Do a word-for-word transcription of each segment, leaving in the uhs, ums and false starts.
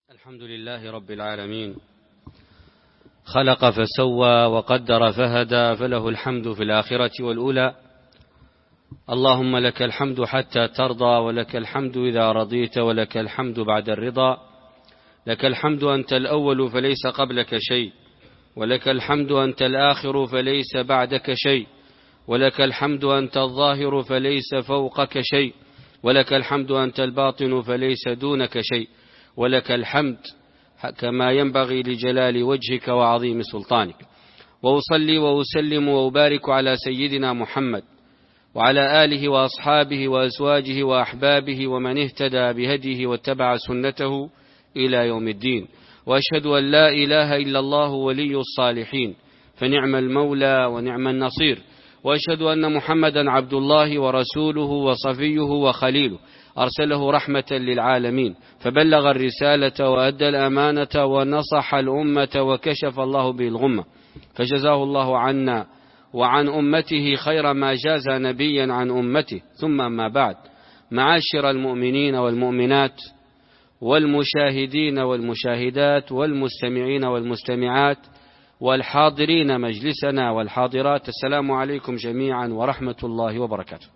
الحمد لله رب العالمين، خلق فسوى وقدر فهدى، فله الحمد في الآخرة والأولى. اللهم لك الحمد حتى ترضى، ولك الحمد إذا رضيت، ولك الحمد بعد الرضا. لك الحمد أنت الأول فليس قبلك شيء، ولك الحمد أنت الآخر فليس بعدك شيء، ولك الحمد أنت الظاهر فليس فوقك شيء، ولك الحمد أنت الباطن فليس دونك شيء، ولك الحمد كما ينبغي لجلال وجهك وعظيم سلطانك. وأصلي وأسلم وأبارك على سيدنا محمد وعلى آله وأصحابه وأزواجه وأحبابه ومن اهتدى بهديه واتبع سنته إلى يوم الدين. وأشهد أن لا إله إلا الله ولي الصالحين، فنعم المولى ونعم النصير. وأشهد أن محمدا عبد الله ورسوله وصفيه وخليله، أرسله رحمة للعالمين، فبلغ الرسالة وأدى الأمانة ونصح الأمة وكشف الله به الغمة، فجزاه الله عنا وعن أمته خير ما جاز نبيا عن أمته. ثم ما بعد، معاشر المؤمنين والمؤمنات والمشاهدين والمشاهدات والمستمعين والمستمعات والحاضرين مجلسنا والحاضرات، السلام عليكم جميعا ورحمة الله وبركاته.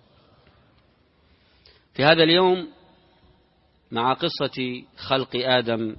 في هذا اليوم مع قصة خلق آدم،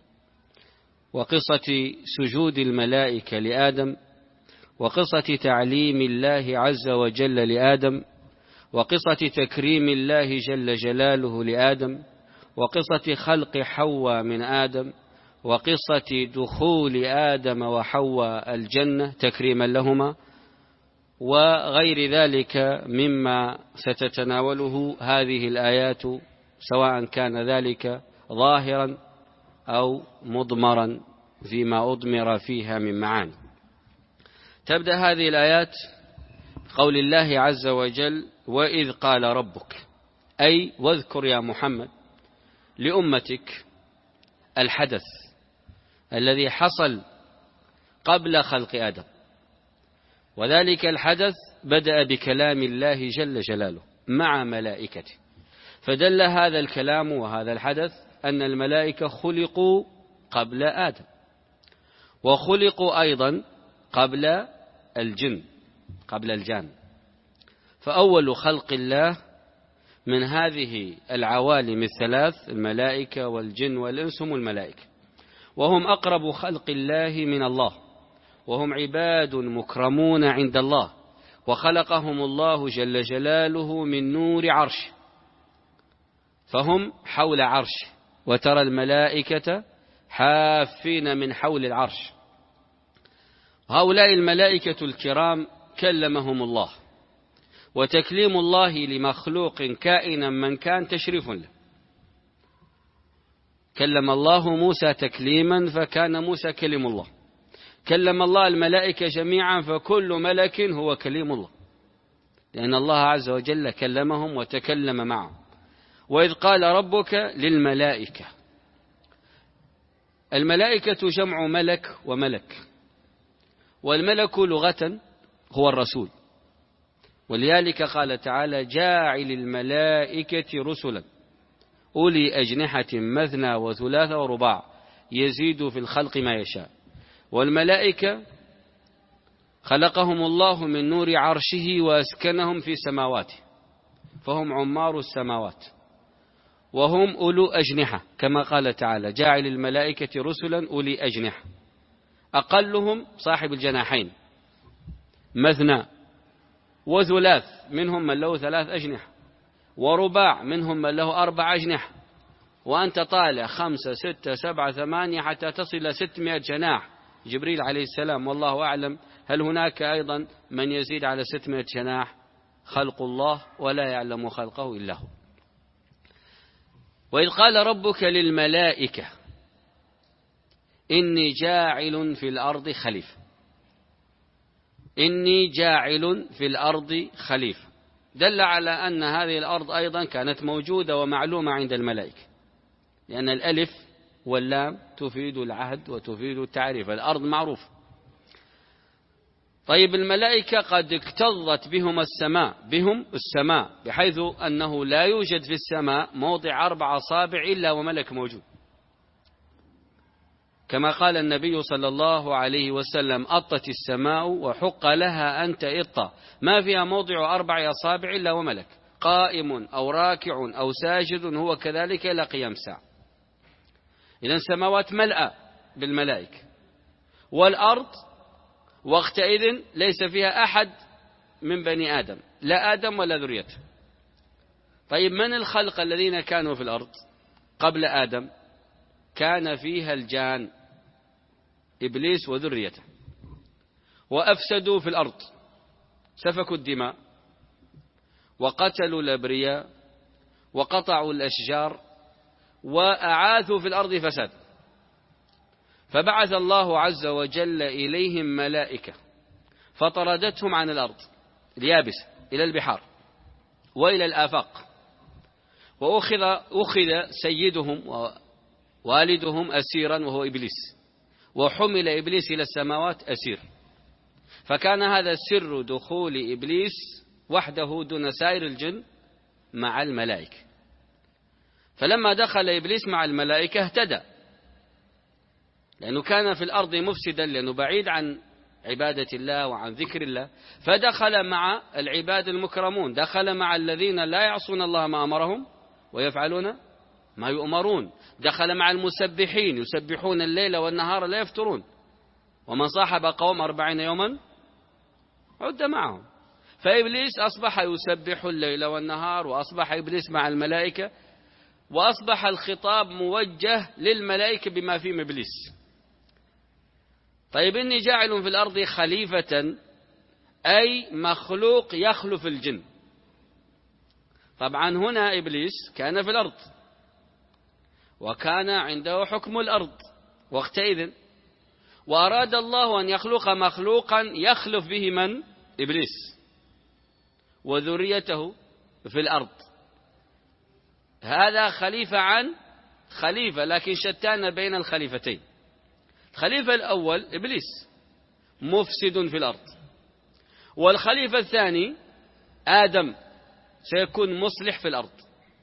وقصة سجود الملائكة لآدم، وقصة تعليم الله عز وجل لآدم، وقصة تكريم الله جل جلاله لآدم، وقصة خلق حواء من آدم، وقصة دخول آدم وحواء الجنة تكريما لهما، وغير ذلك مما ستتناوله هذه الآيات، سواء كان ذلك ظاهرا أو مضمرا فيما أضمر فيها من معاني. تبدأ هذه الآيات قول الله عز وجل: وإذ قال ربك، أي واذكر يا محمد لأمتك الحدث الذي حصل قبل خلق آدم، وذلك الحدث بدأ بكلام الله جل جلاله مع ملائكته، فدل هذا الكلام وهذا الحدث أن الملائكة خلقوا قبل آدم، وخلقوا أيضا قبل الجن قبل الجان. فأول خلق الله من هذه العوالم الثلاث، الملائكة والجن والإنس، هم الملائكة، وهم أقرب خلق الله من الله، وهم عباد مكرمون عند الله، وخلقهم الله جل جلاله من نور عرشه، فهم حول عرشه، وترى الملائكة حافين من حول العرش. هؤلاء الملائكة الكرام كلمهم الله، وتكليم الله لمخلوق كائنا من كان تشريف له. كلم الله موسى تكليما فكان موسى كلم الله، كلم الله الملائكة جميعا فكل ملك هو كليم الله، لأن الله عز وجل كلمهم وتكلم معهم. وإذ قال ربك للملائكة، الملائكة جمع ملك وملك، والملك لغة هو الرسول، ولذلك قال تعالى: جاعل الملائكة رسلا أولي أجنحة مثنى وثلاث ورباع يزيد في الخلق ما يشاء. والملائكة خلقهم الله من نور عرشه وأسكنهم في سماواته، فهم عمار السماوات، وهم أولو أجنحة، كما قال تعالى: جاعل الملائكة رسلا أولي أجنحة. أقلهم صاحب الجناحين مثنى، وثلاث منهم من له ثلاث أجنحة، ورباع منهم من له أربع أجنحة، وأنت طالع خمسة ستة سبعة ثمانية حتى تصل إلى ستمائة جناح جبريل عليه السلام، والله أعلم هل هناك أيضا من يزيد على ستمائة جناح. خلق الله ولا يعلم خلقه إلا هو. وإذ قال ربك للملائكة إني جاعل في الأرض خليفة، إني جاعل في الأرض خليفة، دل على أن هذه الأرض أيضا كانت موجودة ومعلومة عند الملائكة، لأن الألف واللام تفيد العهد وتفيد التعريف، الأرض معروفة. طيب، الملائكة قد اكتظت بهم السماء بهم السماء بحيث أنه لا يوجد في السماء موضع أربع أصابع إلا وملك موجود، كما قال النبي صلى الله عليه وسلم: أطت السماء وحق لها أن تئط، ما فيها موضع أربع أصابع إلا وملك، قائم أو راكع أو ساجد هو كذلك إلى قيام الساعة. إذن السماوات ملأى بالملائكة، والأرض وقتئذ ليس فيها أحد من بني آدم، لا آدم ولا ذريته. طيب من الخلق الذين كانوا في الأرض قبل آدم؟ كان فيها الجان، إبليس وذريته، وأفسدوا في الأرض، سفكوا الدماء وقتلوا الأبرياء وقطعوا الأشجار وأعاثوا في الأرض فساد. فبعث الله عز وجل إليهم ملائكة فطردتهم عن الأرض اليابسة إلى البحار وإلى الآفاق، وأخذ أخذ سيدهم ووالدهم أسيرا وهو إبليس، وحمل إبليس إلى السماوات أسير. فكان هذا سر دخول إبليس وحده دون سائر الجن مع الملائكة. فلما دخل إبليس مع الملائكة اهتدى، لأنه كان في الأرض مفسدا، لأنه بعيد عن عبادة الله وعن ذكر الله، فدخل مع العباد المكرمون، دخل مع الذين لا يعصون الله ما أمرهم ويفعلون ما يؤمرون، دخل مع المسبحين يسبحون الليل والنهار لا يفترون، ومن صاحب قوم أربعين يوما عد معهم. فإبليس أصبح يسبح الليل والنهار، وأصبح إبليس مع الملائكة، وأصبح الخطاب موجه للملائكة بما فيهم إبليس. طيب إني جاعل في الأرض خليفة، أي مخلوق يخلف الجن. طبعا هنا إبليس كان في الأرض وكان عنده حكم الأرض وقتئذ، وأراد الله أن يخلق مخلوقا يخلف به من؟ إبليس وذريته في الأرض. هذا خليفة عن خليفة، لكن شتان بين الخليفتين. الخليفة الأول إبليس مفسد في الأرض، والخليفة الثاني آدم سيكون مصلح في الأرض.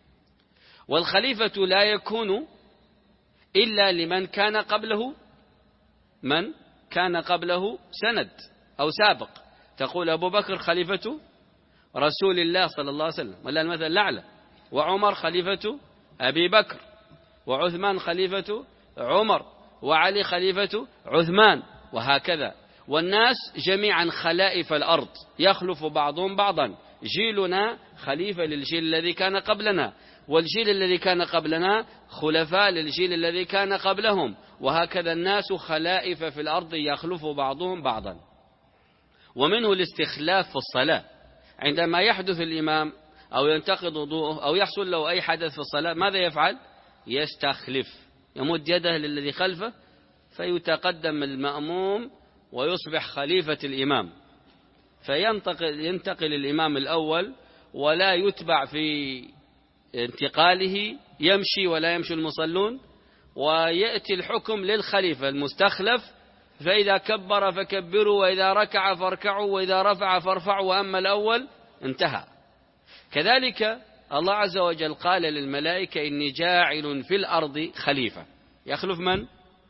والخليفة لا يكون إلا لمن كان قبله من كان قبله سند أو سابق. تقول أبو بكر خليفة رسول الله صلى الله عليه وسلم، ولا المثل الأعلى، وعمر خليفة أبي بكر، وعثمان خليفة عمر، وعلي خليفة عثمان، وهكذا. والناس جميعا خلائف الأرض يخلف بعضهم بعضا. جيلنا خليفة للجيل الذي كان قبلنا، والجيل الذي كان قبلنا خلفاء للجيل الذي كان قبلهم، وهكذا الناس خلائف في الأرض يخلف بعضهم بعضا. ومنه الاستخلاف في الصلاة، عندما يحدث الإمام أو ينتقض وضوءه أو يحصل له أي حدث في الصلاة، ماذا يفعل؟ يستخلف، يمد يده للذي خلفه فيتقدم المأموم ويصبح خليفة الإمام، فينتقل ينتقل الإمام الأول ولا يتبع في انتقاله، يمشي ولا يمشي المصلون، ويأتي الحكم للخليفة المستخلف، فإذا كبر فكبروا، وإذا ركع فاركعوا، وإذا رفع فارفعوا، وأما الأول انتهى. كذلك الله عز وجل قال للملائكة: إني جاعل في الأرض خليفة. يخلف من؟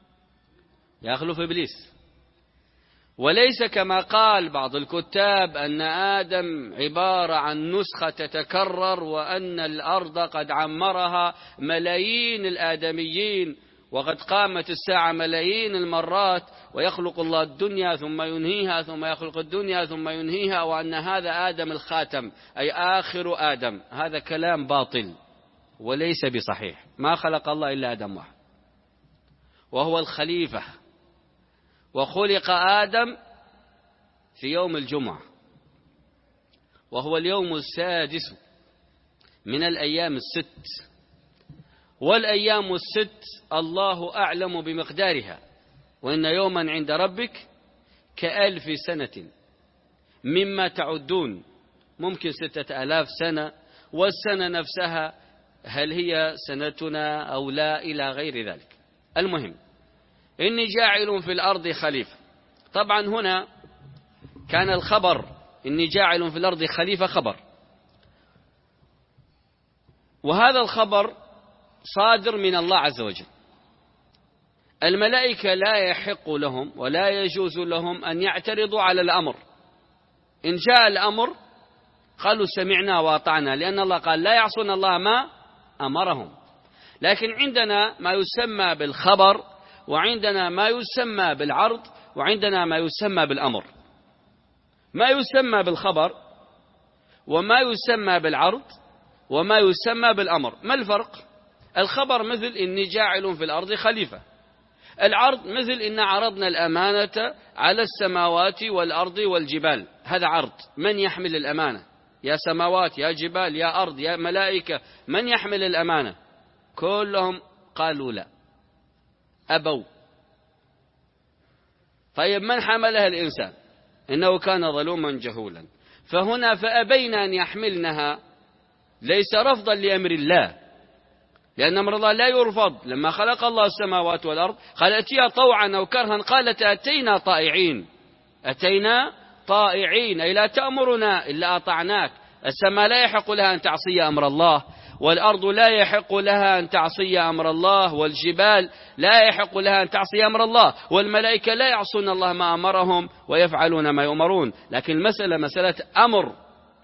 يخلف إبليس. وليس كما قال بعض الكتاب أن آدم عبارة عن نسخة تتكرر، وأن الأرض قد عمرها ملايين الآدميين، وقد قامت الساعة ملايين المرات، ويخلق الله الدنيا ثم ينهيها، ثم يخلق الدنيا ثم ينهيها، وأن هذا آدم الخاتم أي آخر آدم. هذا كلام باطل وليس بصحيح. ما خلق الله إلا آدم واحد وهو الخليفة، وخلق آدم في يوم الجمعة، وهو اليوم السادس من الأيام الست، والأيام الست الله أعلم بمقدارها، وإن يوما عند ربك كألف سنة مما تعدون. ممكن ستة آلاف سنة، والسنة نفسها هل هي سنتنا أو لا، إلى غير ذلك. المهم إني جاعل في الأرض خليفة. طبعا هنا كان الخبر إني جاعل في الأرض خليفة خبر، وهذا الخبر صادر من الله عز وجل. الملائكة لا يحق لهم ولا يجوز لهم أن يعترضوا على الأمر. إن جاء الأمر قالوا سمعنا وأطعنا، لأن الله قال لا يعصون الله ما أمرهم. لكن عندنا ما يسمى بالخبر، وعندنا ما يسمى بالعرض، وعندنا ما يسمى بالأمر. ما يسمى بالخبر وما يسمى بالعرض وما يسمى بالأمر. ما الفرق؟ الخبر مثل إني جاعل في الأرض خليفة. العرض مثل إن عرضنا الأمانة على السماوات والأرض والجبال. هذا عرض، من يحمل الأمانة؟ يا سماوات، يا جبال، يا أرض، يا ملائكة، من يحمل الأمانة؟ كلهم قالوا لا، أبوا. طيب من حملها؟ الإنسان، إنه كان ظلوما جهولا. فهنا فأبين أن يحملنها ليس رفضا لأمر الله، لأن أمر الله لا يرفض. لما خلق الله السماوات والأرض قال أتيا طوعا أو كرها، قالت أتينا طائعين. أتينا طائعين أي لا تأمرنا إلا أطعناك. السماء لا يحق لها أن تعصي أمر الله، والأرض لا يحق لها أن تعصي أمر الله، والجبال لا يحق لها أن تعصي أمر الله، والملائكة لا يعصون الله ما أمرهم ويفعلون ما يؤمرون. لكن المسألة مسألة أمر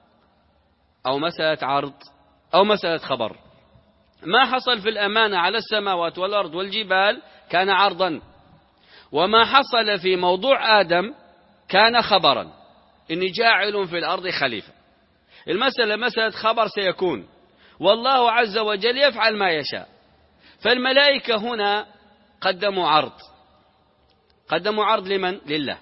أو مسألة عرض أو مسألة خبر. ما حصل في الأمانة على السماوات والأرض والجبال كان عرضا، وما حصل في موضوع آدم كان خبرا، إني جاعل في الأرض خليفة. المسألة مسألة خبر سيكون، والله عز وجل يفعل ما يشاء. فالملائكة هنا قدموا عرض. قدموا عرض لمن؟ لله.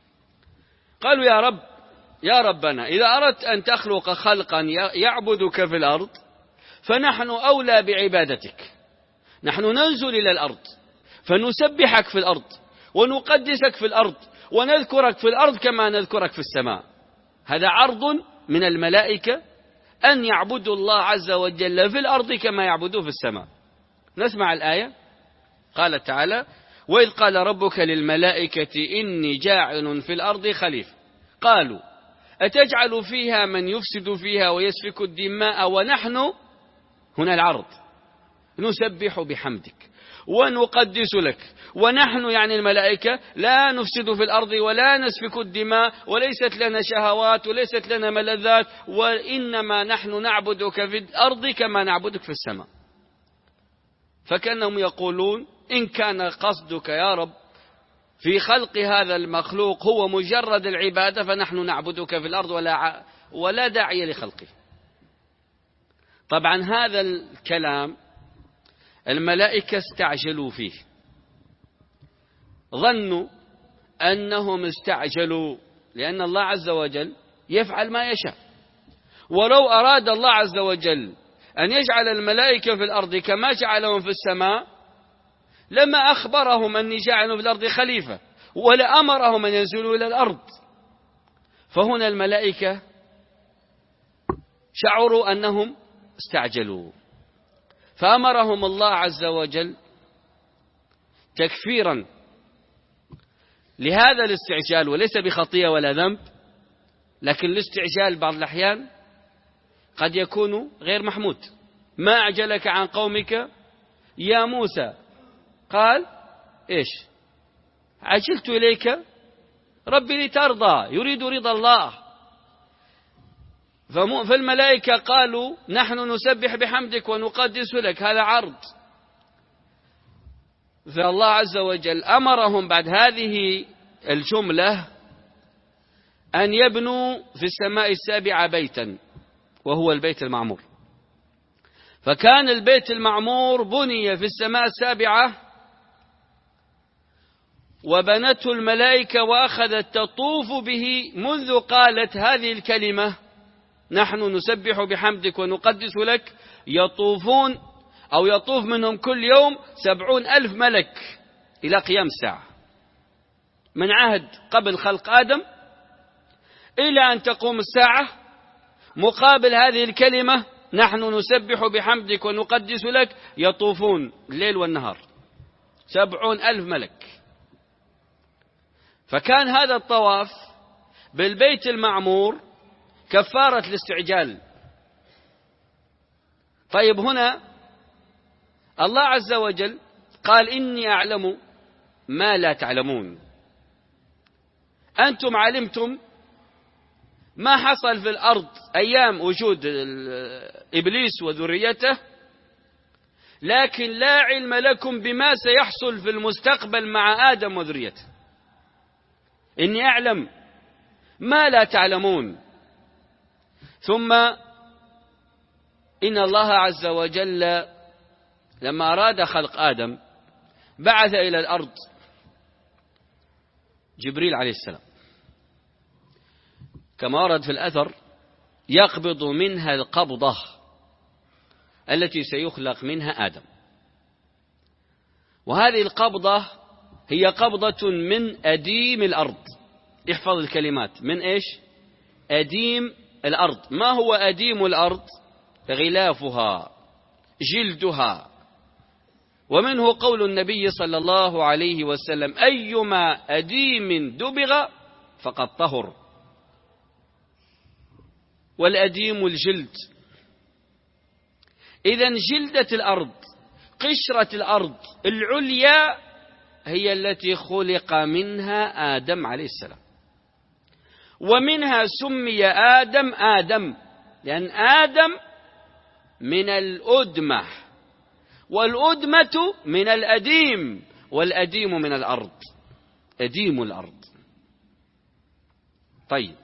قالوا يا رب، يا ربنا إذا أردت أن تخلق خلقا يعبدك في الأرض فنحن أولى بعبادتك. نحن ننزل إلى الأرض فنسبحك في الأرض ونقدسك في الأرض ونذكرك في الأرض كما نذكرك في السماء. هذا عرض من الملائكة أن يعبدوا الله عز وجل في الأرض كما يعبدوا في السماء. نسمع الآية. قال تعالى وإذ قال ربك للملائكة إني جاعل في الأرض خليفة قالوا أتجعل فيها من يفسد فيها ويسفك الدماء ونحن، هنا العرض، نسبح بحمدك ونقدس لك. ونحن يعني الملائكة لا نفسد في الأرض ولا نسفك الدماء وليست لنا شهوات وليست لنا ملذات، وإنما نحن نعبدك في الأرض كما نعبدك في السماء. فكأنهم يقولون إن كان قصدك يا رب في خلق هذا المخلوق هو مجرد العبادة فنحن نعبدك في الأرض ولا ولا داعي لخلقه. طبعا هذا الكلام الملائكة استعجلوا فيه، ظنوا أنهم استعجلوا، لأن الله عز وجل يفعل ما يشاء. ولو أراد الله عز وجل أن يجعل الملائكة في الأرض كما جعلهم في السماء لما أخبرهم أني جاعل في الأرض خليفة ولأمرهم أن ينزلوا إلى الأرض. فهنا الملائكة شعروا أنهم استعجلوا، فأمرهم الله عز وجل تكفيرا لهذا الاستعجال، وليس بخطيئة ولا ذنب، لكن الاستعجال بعض الأحيان قد يكون غير محمود. ما أعجلك عن قومك يا موسى؟ قال إيش؟ عجلت إليك ربي لترضى، يريد رضا الله. فالملائكة قالوا نحن نسبح بحمدك ونقدس لك، هذا عرض. فالله عز وجل أمرهم بعد هذه الجملة أن يبنوا في السماء السابعة بيتا، وهو البيت المعمور. فكان البيت المعمور بني في السماء السابعة، وبنته الملائكة وأخذت تطوف به منذ قالت هذه الكلمة نحن نسبح بحمدك ونقدس لك. يطوفون أو يطوف منهم كل يوم سبعون ألف ملك إلى قيام الساعة، من عهد قبل خلق آدم إلى أن تقوم الساعة. مقابل هذه الكلمة نحن نسبح بحمدك ونقدس لك يطوفون الليل والنهار سبعون ألف ملك. فكان هذا الطواف بالبيت المعمور كفارة الاستعجال. طيب هنا الله عز وجل قال إني أعلم ما لا تعلمون. أنتم علمتم ما حصل في الأرض أيام وجود إبليس وذريته، لكن لا علم لكم بما سيحصل في المستقبل مع آدم وذريته. إني أعلم ما لا تعلمون. ثم إن الله عز وجل لما أراد خلق آدم بعث إلى الأرض جبريل عليه السلام، كما ورد في الأثر، يقبض منها القبضة التي سيخلق منها آدم. وهذه القبضة هي قبضة من أديم الأرض. احفظ الكلمات، من إيش؟ أديم الأرض. ما هو أديم الأرض؟ غلافها، جلدها. ومنه قول النبي صلى الله عليه وسلم: أيما أديم دبغ فقد طهر. والأديم الجلد. إذن جلدة الأرض، قشرة الأرض العليا هي التي خلق منها آدم عليه السلام، ومنها سمي آدم آدم، لأن آدم من الأدمة، والأدمة من الأديم، والأديم من الأرض، أديم الأرض. طيب،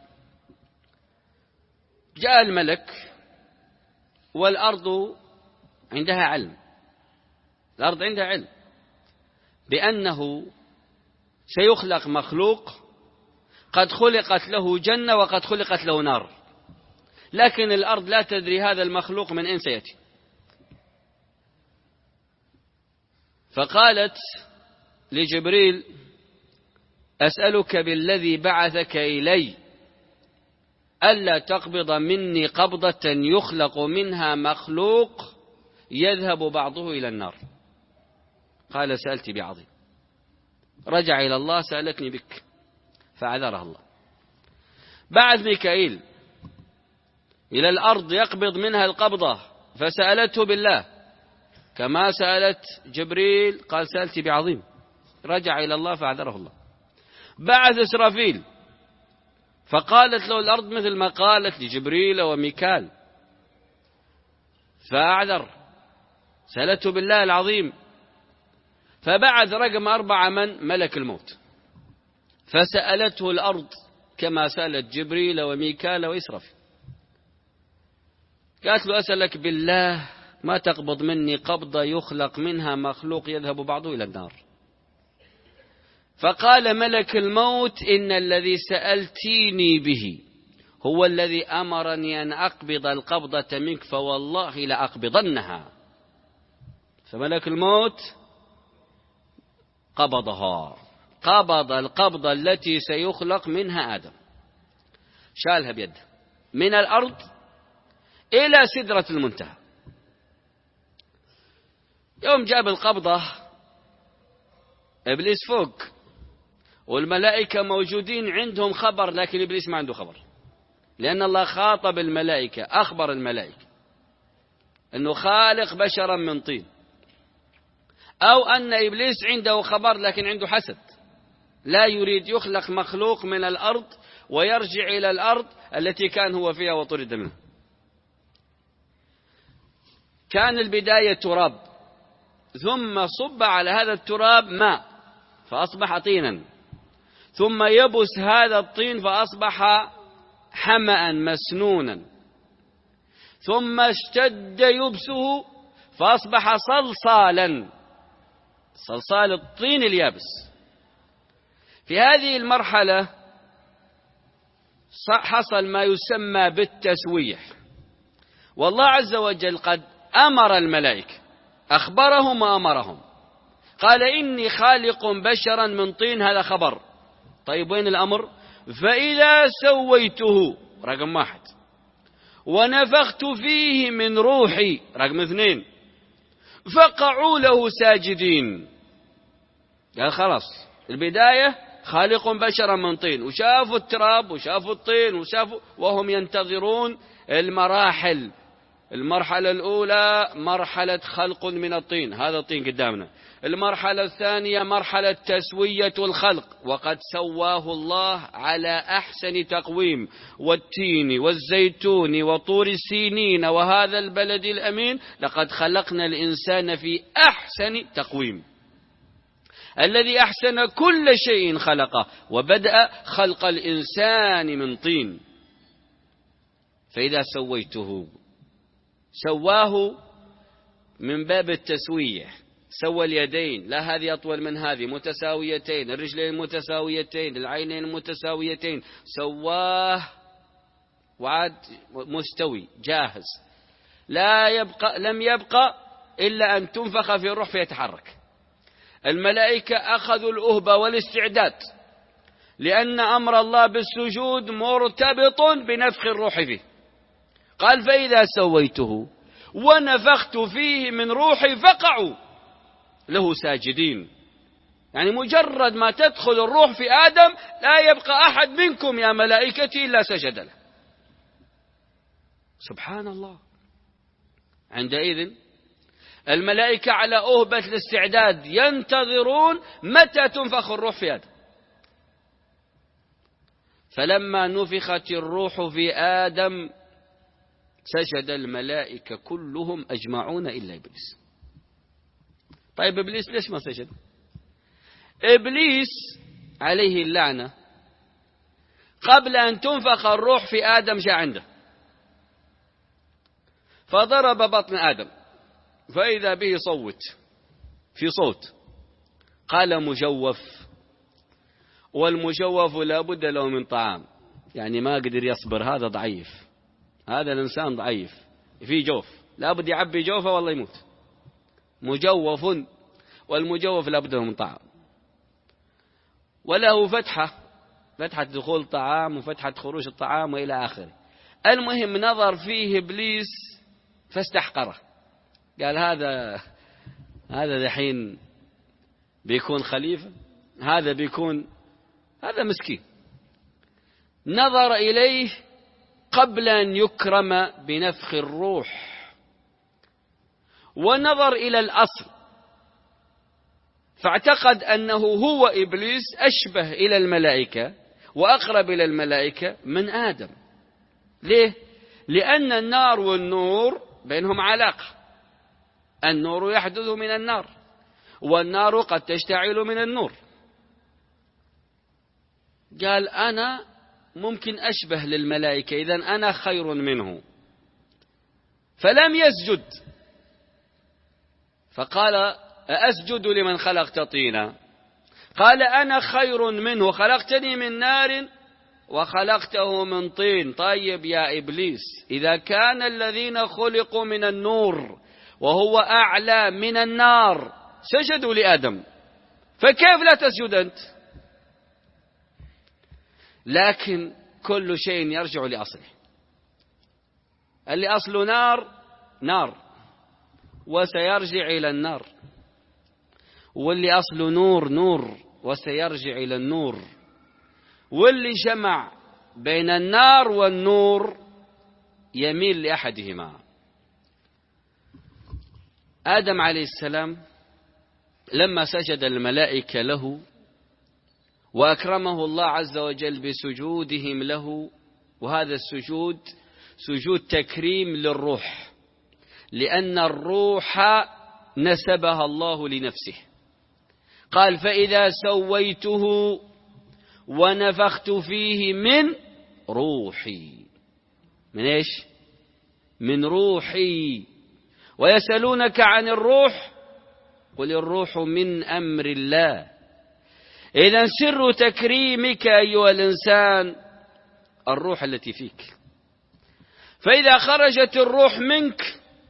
جاء الملك والأرض عندها علم، الأرض عندها علم بأنه سيخلق مخلوق قد خلقت له جنة وقد خلقت له نار، لكن الأرض لا تدري هذا المخلوق من أين سيأتي. فقالت لجبريل: أسألك بالذي بعثك إلي ألا تقبض مني قبضة يخلق منها مخلوق يذهب بعضه إلى النار. قال: سألت بعظيم. رجع إلى الله: سألتني بك، فعذرها الله. بعث ميكائيل إلى الأرض يقبض منها القبضة، فسألته بالله كما سألت جبريل، قال: سألت بعظيم. رجع إلى الله فعذره الله. بعث إسرافيل فقالت له الأرض مثل ما قالت لجبريل وميكال، فأعذر، سألته بالله العظيم. فبعث رقم أربعة من ملك الموت، فسألته الأرض كما سألت جبريل وميكال وإسرافيل. قالت له: أسألك بالله ما تقبض مني قبضة يخلق منها مخلوق يذهب بعضه إلى النار. فقال ملك الموت: إن الذي سألتيني به هو الذي أمرني أن أقبض القبضة منك، فوالله لأقبضنها. فملك الموت قبضها، قبض القبضة التي سيخلق منها آدم، شالها بيده من الأرض إلى سدرة المنتهى. يوم جاب القبضة إبليس فوق، والملائكة موجودين عندهم خبر، لكن إبليس ما عنده خبر، لأن الله خاطب الملائكة، أخبر الملائكة أنه خالق بشرا من طين، أو أن إبليس عنده خبر لكن عنده حسد، لا يريد يخلق مخلوق من الأرض ويرجع إلى الأرض التي كان هو فيها وطرد منها. كان البداية تراب، ثم صب على هذا التراب ماء فأصبح طينا، ثم يبس هذا الطين فأصبح حمأ مسنونا، ثم اشتد يبسه فأصبح صلصالا، صلصال الطين اليابس. في هذه المرحلة حصل ما يسمى بالتسويح، والله عز وجل قد أمر الملائكة، أخبرهم وأمرهم، قال: إني خالق بشرا من طين، هذا خبر. طيب وين الأمر؟ فإذا سويته، رقم واحد، ونفخت فيه من روحي، رقم اثنين، فقعوا له ساجدين. قال خلاص، البداية خالق بشرا من طين، وشافوا التراب وشافوا الطين وشافوا، وهم ينتظرون المراحل. المرحلة الأولى مرحلة خلق من الطين، هذا الطين قدامنا. المرحلة الثانية مرحلة تسوية الخلق، وقد سواه الله على أحسن تقويم، والتين والزيتون وطور السينين وهذا البلد الأمين، لقد خلقنا الإنسان في أحسن تقويم. الذي أحسن كل شيء خلقه، وبدأ خلق الإنسان من طين. فإذا سويته، سواه من باب التسوية، سوى اليدين، لا هذه أطول من هذه، متساويتين، الرجلين متساويتين، العينين متساويتين، سواه وعاد مستوي جاهز، لا يبقى لم يبقى إلا أن تنفخ في الروح فيتحرك. الملائكة أخذوا الأهبة والاستعداد، لأن أمر الله بالسجود مرتبط بنفخ الروح فيه. قال فإذا سويته ونفخت فيه من روحي فقعوا له ساجدين. يعني مجرد ما تدخل الروح في آدم لا يبقى أحد منكم يا ملائكتي إلا سجد له. سبحان الله. عندئذ الملائكة على أهبة الاستعداد ينتظرون متى تنفخ الروح في آدم. فلما نفخت الروح في آدم سجد الملائكة كلهم أجمعون إلا إبليس. طيب إبليس ليش ما سجد؟ إبليس عليه اللعنة قبل أن تنفخ الروح في آدم جاء عنده فضرب بطن آدم فإذا به صوت في صوت، قال مجوف، والمجوف لا بد له من طعام، يعني ما قدر يصبر، هذا ضعيف، هذا الإنسان ضعيف في جوف، لا بد يعبي جوفه والله يموت. مجوف، والمجوف لا بد له من طعام، وله فتحة، فتحة دخول طعام وفتحة خروج الطعام وإلى آخره. المهم نظر فيه إبليس فاستحقره، قال هذا هذا دحين بيكون خليفة، هذا بيكون هذا مسكين. نظر إليه قبل أن يكرم بنفخ الروح، ونظر إلى الأصل فاعتقد أنه هو إبليس أشبه إلى الملائكة وأقرب إلى الملائكة من آدم. ليه؟ لأن النار والنور بينهم علاقة، النور يحدث من النار والنار قد تشتعل من النور. قال أنا ممكن أشبه للملائكة، إذن أنا خير منه، فلم يسجد. فقال أسجد لمن خلقت طينا؟ قال أنا خير منه، خلقتني من نار وخلقته من طين. طيب يا إبليس، إذا كان الذين خلقوا من النور وهو أعلى من النار سجدوا لآدم، فكيف لا تسجد أنت؟ لكن كل شيء يرجع لأصله. اللي أصله نار نار وسيرجع إلى النار، واللي أصله نور نور وسيرجع إلى النور، واللي جمع بين النار والنور يميل لأحدهما. آدم عليه السلام لما سجد الملائكة له وأكرمه الله عز وجل بسجودهم له، وهذا السجود سجود تكريم للروح، لأن الروح نسبها الله لنفسه. قال فإذا سويته ونفخت فيه من روحي. من إيش؟ من روحي. ويسألونك عن الروح قل الروح من أمر الله. إذن سر تكريمك أيها الإنسان الروح التي فيك، فإذا خرجت الروح منك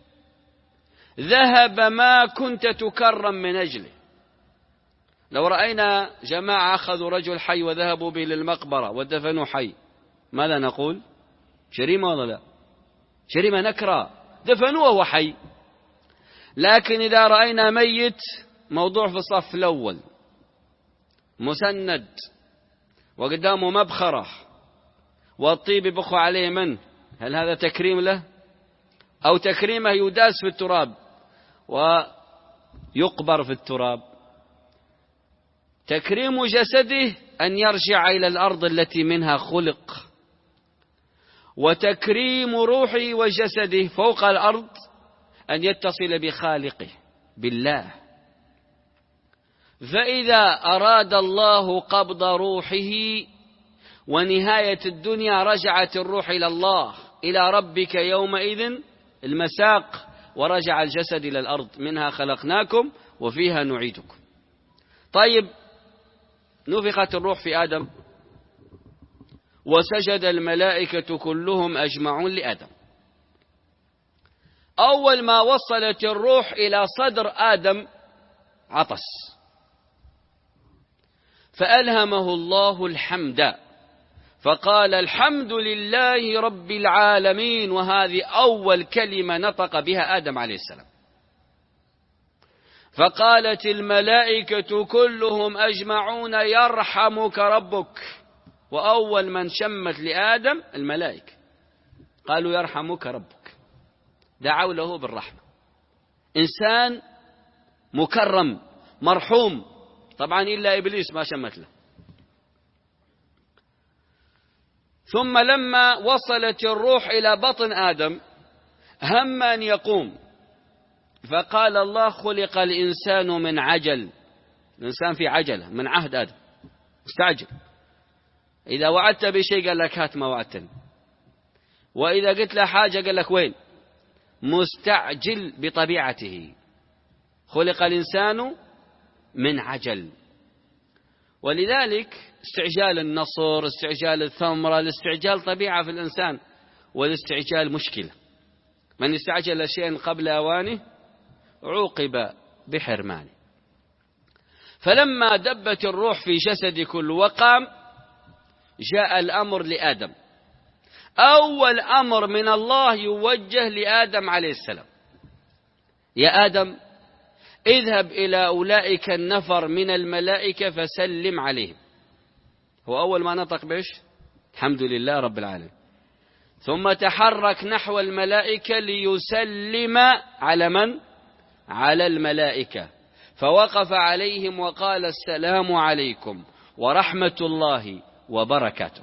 ذهب ما كنت تكرم من أجله. لو رأينا جماعة أخذوا رجل حي وذهبوا به للمقبرة ودفنوا حي، ماذا نقول؟ جريمة ولا لا؟ جريمة نكرة، دفنوه وهو حي. لكن إذا رأينا ميت موضوع في الصف الأول مسند وقدامه مبخرة والطيب يبخ عليه من، هل هذا تكريم له؟ أو تكريمه يداس في التراب يقبر في التراب. تكريم جسده أن يرجع إلى الأرض التي منها خلق، وتكريم روحه وجسده فوق الأرض أن يتصل بخالقه بالله. فإذا أراد الله قبض روحه ونهاية الدنيا رجعت الروح إلى الله، إلى ربك يومئذ المساق، ورجع الجسد إلى الأرض، منها خلقناكم وفيها نعيدكم. طيب، نفخت الروح في آدم وسجد الملائكة كلهم أجمعون لآدم. أول ما وصلت الروح إلى صدر آدم عطس، فألهمه الله الحمد، فقال الحمد لله رب العالمين، وهذه أول كلمة نطق بها آدم عليه السلام. فقالت الملائكة كلهم أجمعون يرحمك ربك، وأول من شمت لآدم الملائكة قالوا يرحمك ربك، دعوا له بالرحمة. إنسان مكرم مرحوم، طبعا إلا إبليس ما شمت له. ثم لما وصلت الروح إلى بطن آدم هم أن يقوم، فقال الله خلق الإنسان من عجل. الإنسان في عجلة من عهد آدم، مستعجل. إذا وعدت بشيء قال لك هات ما وعدتني، وإذا قلت له حاجة قال لك وين. مستعجل بطبيعته. خلق الإنسان من عجل، ولذلك استعجال النصر، استعجال الثمرة، الاستعجال طبيعة في الإنسان، والاستعجال مشكلة. من استعجل شيئا قبل أوانه عوقب بحرمانه. فلما دبت الروح في جسد كل وقام جاء الأمر لآدم. أول أمر من الله يوجه لآدم عليه السلام: يا آدم اذهب إلى أولئك النفر من الملائكة فسلم عليهم. هو أول ما نطق بيش الحمد لله رب العالمين، ثم تحرك نحو الملائكة ليسلم على من؟ على الملائكة، فوقف عليهم وقال السلام عليكم ورحمة الله وبركاته.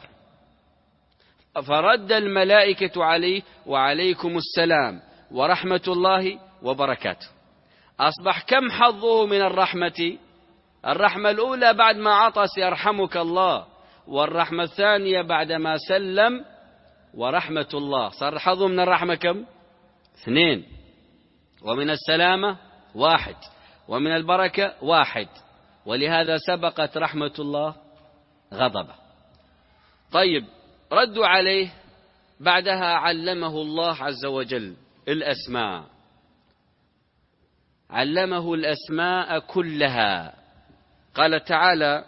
فرد الملائكة عليه وعليكم السلام ورحمة الله وبركاته. أصبح كم حظه من الرحمة؟ الرحمة الأولى بعد ما عطس يرحمك الله، والرحمة الثانية بعد ما سلم ورحمة الله. صار حظه من الرحمة كم؟ اثنين. ومن السلامة واحد، ومن البركة واحد، ولهذا سبقت رحمة الله غضبه. طيب، ردوا عليه. بعدها علمه الله عز وجل الأسماء، علمه الأسماء كلها. قال تعالى: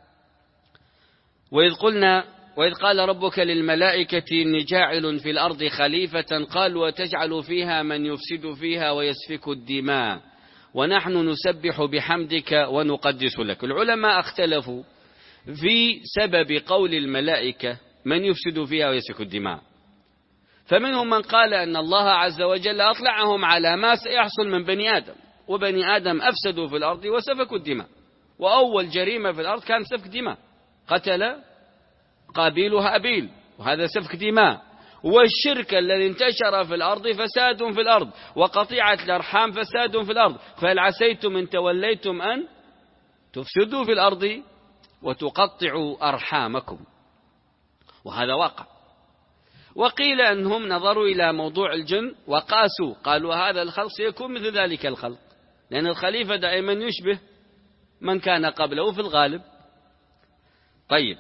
وإذ قلنا وإذ قال ربك للملائكة إني جاعل في الأرض خليفة قالوا وتجعل فيها من يفسد فيها ويسفك الدماء ونحن نسبح بحمدك ونقدس لك. العلماء اختلفوا في سبب قول الملائكة من يفسد فيها ويسفك الدماء، فمنهم من قال أن الله عز وجل أطلعهم على ما سيحصل من بني آدم، وبني آدم أفسدوا في الأرض وسفكوا الدماء، وأول جريمة في الأرض كان سفك دماء، قتل قابيل وهابيل، وهذا سفك دماء. والشرك الذي انتشر في الأرض فساد في الأرض، وقطيعة الأرحام فساد في الأرض، فهل عسيتم إن توليتم أن تفسدوا في الأرض وتقطعوا أرحامكم. وهذا واقع. وقيل أنهم نظروا إلى موضوع الجن وقاسوا، قالوا هذا الخلق سيكون مثل ذلك الخلق، لأن الخليفة دائما يشبه من كان قبله في الغالب. طيب،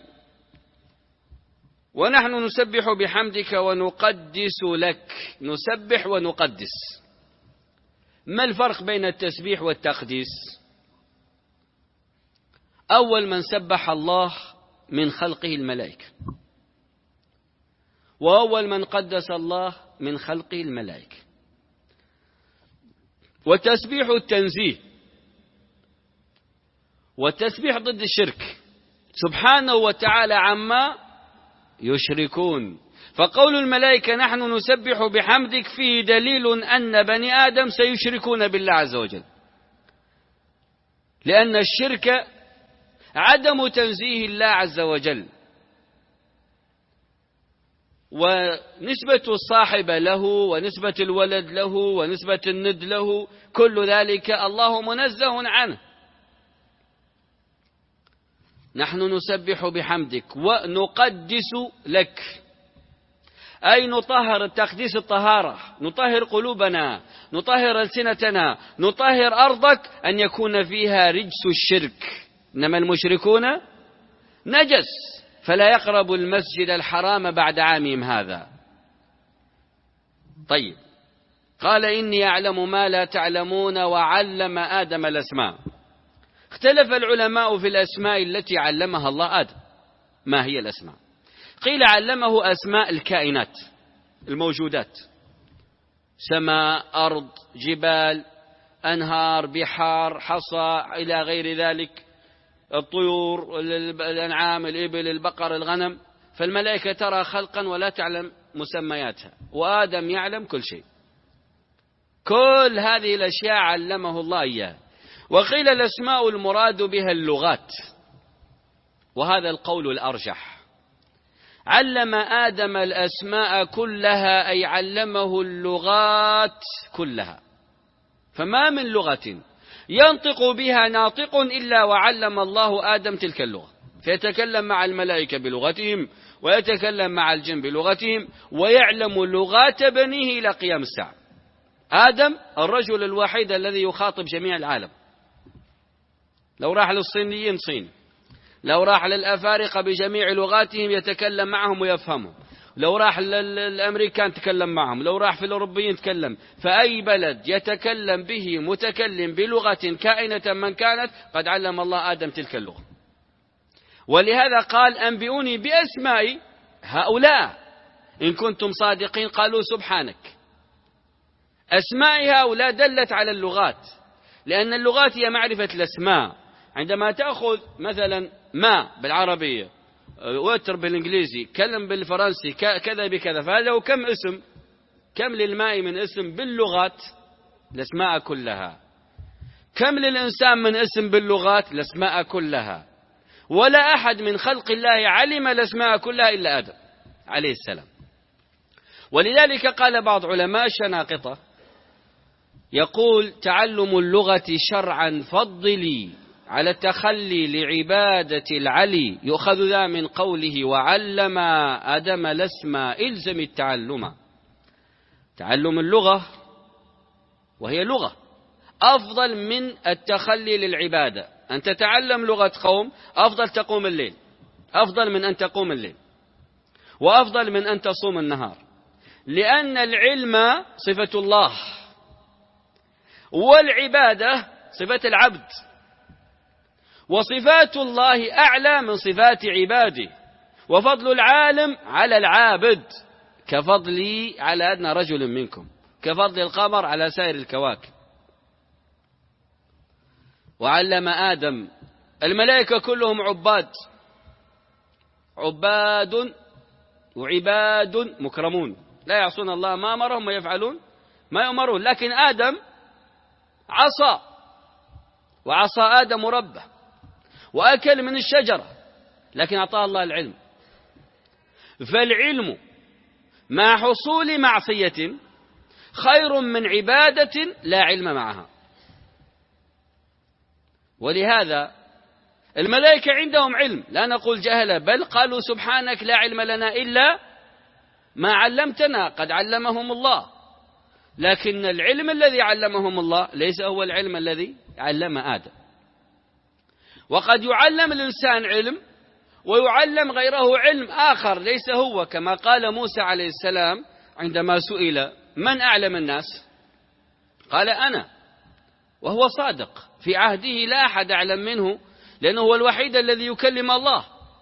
ونحن نسبح بحمدك ونقدس لك. نسبح ونقدس، ما الفرق بين التسبيح والتقديس؟ أول من سبح الله من خلقه الملائكة، وأول من قدس الله من خلقه الملائكة. وتسبيح التنزيه، والتسبيح ضد الشرك سبحانه وتعالى عما يشركون. فقول الملائكة نحن نسبح بحمدك فيه دليل أن بني آدم سيشركون بالله عز وجل، لأن الشرك عدم تنزيه الله عز وجل، ونسبة الصاحب له ونسبة الولد له ونسبة الند له، كل ذلك الله منزه عنه. نحن نسبح بحمدك ونقدس لك، أي نطهر التقديس الطهارة، نطهر قلوبنا، نطهر ألسنتنا، نطهر أرضك أن يكون فيها رجس الشرك. إنما المشركون نجس فلا يقرب المسجد الحرام بعد عامهم هذا. طيب، قال إني أعلم ما لا تعلمون وعلم آدم الأسماء. اختلف العلماء في الأسماء التي علمها الله آدم. ما هي الأسماء؟ قيل علمه أسماء الكائنات الموجودات، سماء، أرض، جبال، أنهار، بحار، حصى، إلى غير ذلك، الطيور، الأنعام، الإبل، البقر، الغنم. فالملائكة ترى خلقا ولا تعلم مسمياتها، وآدم يعلم كل شيء. كل هذه الأشياء علمه الله إياها. وقيل الأسماء المراد بها اللغات، وهذا القول الأرجح. علم آدم الأسماء كلها، أي علمه اللغات كلها. فما من لغة ينطق بها ناطق إلا وعلم الله آدم تلك اللغة، فيتكلم مع الملائكة بلغتهم، ويتكلم مع الجن بلغتهم، ويعلم لغات بنيه إلى قيام الساعة. آدم الرجل الوحيد الذي يخاطب جميع العالم. لو راح للصينيين صيني، لو راح للأفارقة بجميع لغاتهم يتكلم معهم ويفهمهم، لو راح للأمريكان تكلم معهم، لو راح في الأوروبيين تكلم. فأي بلد يتكلم به متكلم بلغة كائنة من كانت قد علم الله آدم تلك اللغة. ولهذا قال أنبئوني بأسماء هؤلاء إن كنتم صادقين. قالوا سبحانك. أسماء هؤلاء دلت على اللغات، لأن اللغات هي معرفة الأسماء. عندما تأخذ مثلا ماء بالعربية، وتر بالإنجليزي، كلم بالفرنسي، كذا بكذا، فهذا كم اسم، كم للماء من اسم باللغات؟ الأسماء كلها. كم للإنسان من اسم باللغات؟ الأسماء كلها. ولا أحد من خلق الله علم الأسماء كلها إلا آدم عليه السلام. ولذلك قال بعض علماء الشناقطة يقول تعلم اللغة شرعا فضلي على التخلي لعبادة العلي، يؤخذ ذا من قوله وعلم آدم الأسماء إلزم التعلم. تعلم اللغة وهي لغة أفضل من التخلي للعبادة. أن تتعلم لغة قوم أفضل تقوم الليل، أفضل من أن تقوم الليل، وأفضل من أن تصوم النهار، لأن العلم صفة الله والعبادة صفة العبد، وصفات الله أعلى من صفات عباده، وفضل العالم على العابد كفضلي على أدنى رجل منكم، كفضل القمر على سائر الكواكب. وعلم آدم الملائكة كلهم عباد، عباد وعباد مكرمون لا يعصون الله ما أمرهم ويفعلون ما يؤمرون. لكن آدم عصى، وعصى آدم ربه وأكل من الشجرة، لكن أعطاه الله العلم. فالعلم مع حصول معصية خير من عبادة لا علم معها. ولهذا الملائكة عندهم علم، لا نقول جهلة، بل قالوا سبحانك لا علم لنا إلا ما علمتنا، قد علمهم الله. لكن العلم الذي علمهم الله ليس هو العلم الذي علم آدم. وقد يعلم الإنسان علم ويعلم غيره علم آخر ليس هو، كما قال موسى عليه السلام عندما سئل من أعلم الناس قال أنا، وهو صادق. في عهده لا أحد أعلم منه، لأنه هو الوحيد الذي يكلم الله.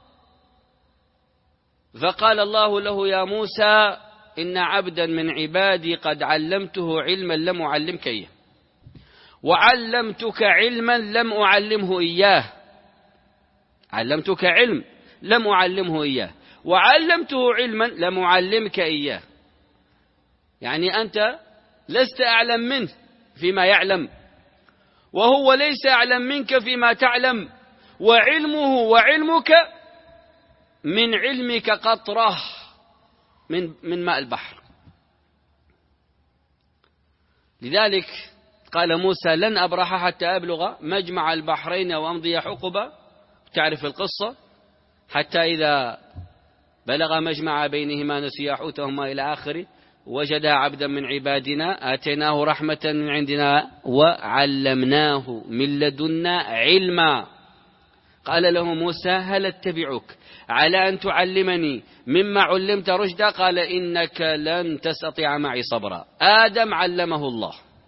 فقال الله له يا موسى إن عبدا من عبادي قد علمته علما لم أعلمك إياه، وعلمتك علما لم أعلمه إياه. علمتك علم لم أعلمه إياه، وعلمته علما لم أعلمك إياه. يعني أنت لست أعلم منه فيما يعلم، وهو ليس أعلم منك فيما تعلم، وعلمه وعلمك من علمك قطرة من من ماء البحر. لذلك قال موسى لن أبرح حتى أبلغ مجمع البحرين وأمضي حقبة. تعرف القصة، حتى إذا بلغ مجمع بينهما نسيا حوتهما إلى آخره، وجد عبدا من عبادنا آتيناه رحمة من عندنا وعلمناه من لدنا علما. قال له موسى هل اتبعك على أن تعلمني مما علمت رشدا؟ قال إنك لن تستطيع معي صبرا. آدم علمه الله،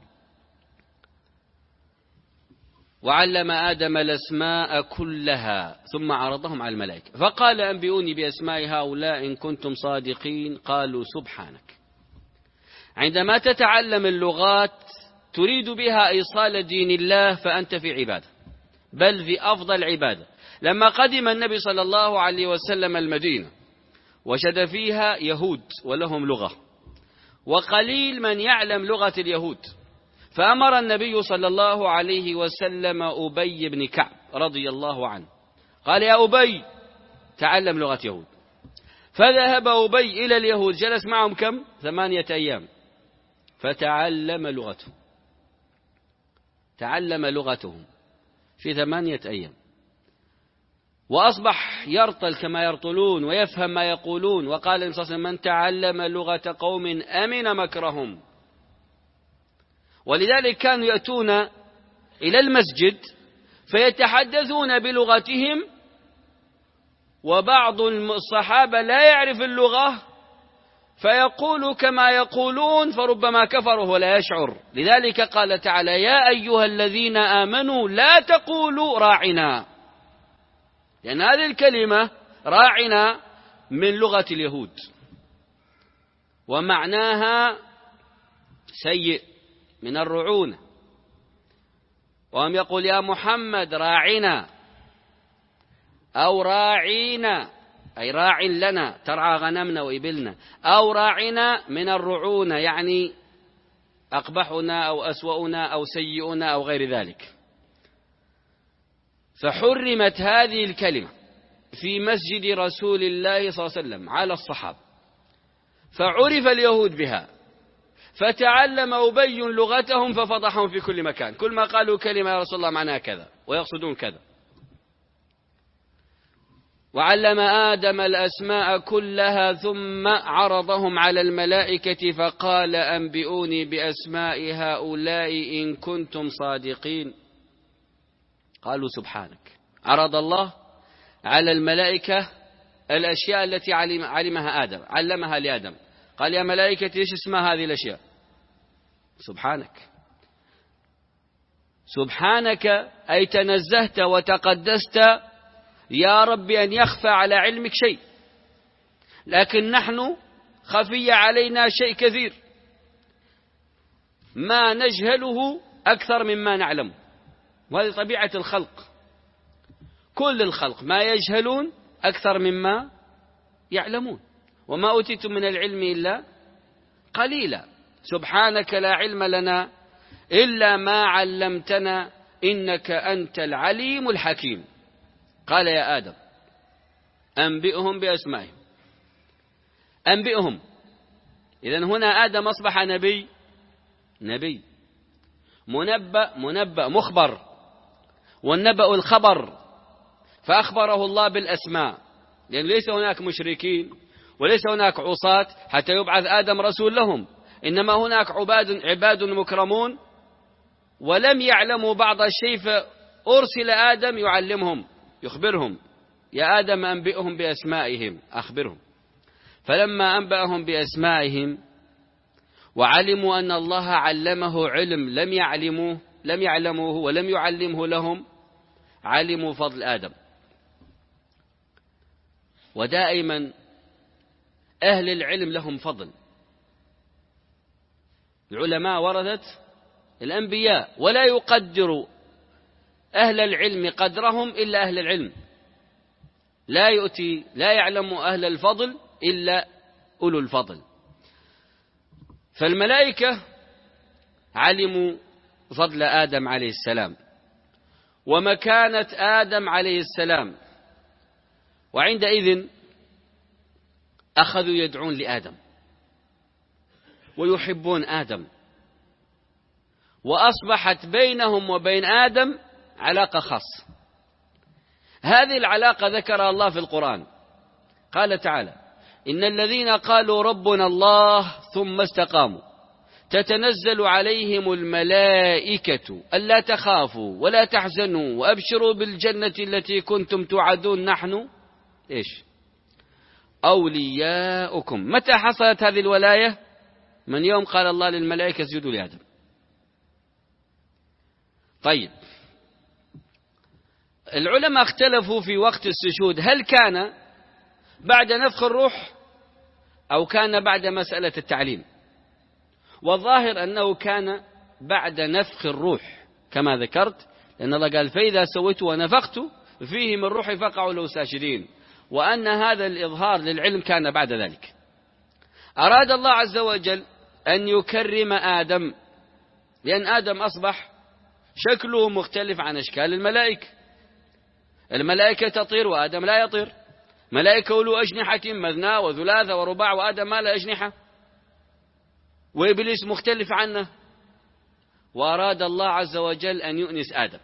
وعلم آدم الأسماء كلها ثم عرضهم على الملائكة فقال أنبئوني بأسماء هؤلاء إن كنتم صادقين. قالوا سبحانك. عندما تتعلم اللغات تريد بها إيصال دين الله فأنت في عبادة، بل في أفضل عبادة. لما قدم النبي صلى الله عليه وسلم المدينة وجد فيها يهود ولهم لغة، وقليل من يعلم لغة اليهود، فأمر النبي صلى الله عليه وسلم أبي بن كعب رضي الله عنه، قال يا أبي تعلم لغة يهود. فذهب أبي إلى اليهود، جلس معهم كم؟ ثمانية أيام، فتعلم لغتهم تعلم لغتهم في ثمانية أيام، وأصبح يرطل كما يرطلون ويفهم ما يقولون. وقال النبي صلى الله عليه وسلم من تعلم لغة قوم أمن مكرهم. ولذلك كانوا يأتون إلى المسجد فيتحدثون بلغتهم، وبعض الصحابة لا يعرف اللغة فيقول كما يقولون، فربما كفروا ولا يشعر. لذلك قال تعالى يا أيها الذين آمنوا لا تقولوا راعنا، لأن هذه الكلمة راعنا من لغة اليهود ومعناها سيء من الرعونة. وهم يقول يا محمد راعنا أو راعينا، أي راع لنا ترعى غنمنا وإبلنا، أو راعنا من الرعونة يعني أقبحنا أو أسوأنا أو سيئنا أو غير ذلك. فحرمت هذه الكلمة في مسجد رسول الله صلى الله عليه وسلم على الصحابة، فعرف اليهود بها، فتعلم أبي لغتهم ففضحهم في كل مكان. كل ما قالوا كلمة يا رسول الله معناها كذا ويقصدون كذا. وعلم آدم الأسماء كلها ثم عرضهم على الملائكة فقال أنبئوني بأسماء هؤلاء إن كنتم صادقين. قالوا سبحانك. عرض الله على الملائكة الأشياء التي علم علمها آدم، علمها لآدم. قال يا ملائكة إيش اسمها هذه الأشياء؟ سبحانك. سبحانك أي تنزهت وتقدست يا رب أن يخفى على علمك شيء، لكن نحن خفي علينا شيء كثير ما نجهله أكثر مما نعلم، وهذه طبيعة الخلق. كل الخلق ما يجهلون أكثر مما يعلمون، وما أوتيتم من العلم إلا قليلا. سبحانك لا علم لنا إلا ما علمتنا إنك أنت العليم الحكيم. قال يا آدم أنبئهم بأسمائهم. أنبئهم، إذن هنا آدم أصبح نبي نبي منبأ منبأ مخبر، والنبأ الخبر، فأخبره الله بالأسماء، لأن ليس هناك مشركين وليس هناك عصاة حتى يبعث آدم رسول لهم، إنما هناك عباد عباد مكرمون ولم يعلموا بعض الشيء، فأرسل آدم يعلمهم يخبرهم يا آدم أنبئهم بأسمائهم أخبرهم. فلما أنبأهم بأسمائهم وعلموا أن الله علمه علم لم يعلموه لم يعلموه ولم يعلمه لهم، علموا فضل آدم. ودائما أهل العلم لهم فضل. العلماء ورثة الأنبياء، ولا يقدر أهل العلم قدرهم إلا أهل العلم، لا يؤتي لا يعلم أهل الفضل إلا أولو الفضل. فالملائكة علموا فضل آدم عليه السلام ومكانة آدم عليه السلام، وعندئذ أخذوا يدعون لآدم ويحبون آدم، وأصبحت بينهم وبين آدم علاقة خاصة. هذه العلاقة ذكرها الله في القرآن، قال تعالى: إن الذين قالوا ربنا الله ثم استقاموا تتنزل عليهم الملائكة ألا تخافوا ولا تحزنوا وأبشروا بالجنة التي كنتم توعدون نحن إيش أولياؤكم. متى حصلت هذه الولاية؟ من يوم قال الله للملائكة اسجدوا لآدم. طيب، العلماء اختلفوا في وقت السجود، هل كان بعد نفخ الروح أو كان بعد مسألة التعليم؟ والظاهر أنه كان بعد نفخ الروح كما ذكرت، لأن الله قال: فإذا سويت ونفخت فيه من روحي فقعوا له ساجدين، وأن هذا الإظهار للعلم كان بعد ذلك. أراد الله عز وجل أن يكرم آدم، لأن آدم أصبح شكله مختلف عن أشكال الملائكة. الملائكة تطير وآدم لا يطير، ملائكة له أجنحة مثنى وثلاثة ورباع، وآدم ما له أجنحة، وإبليس مختلف عنه. وأراد الله عز وجل أن يؤنس آدم،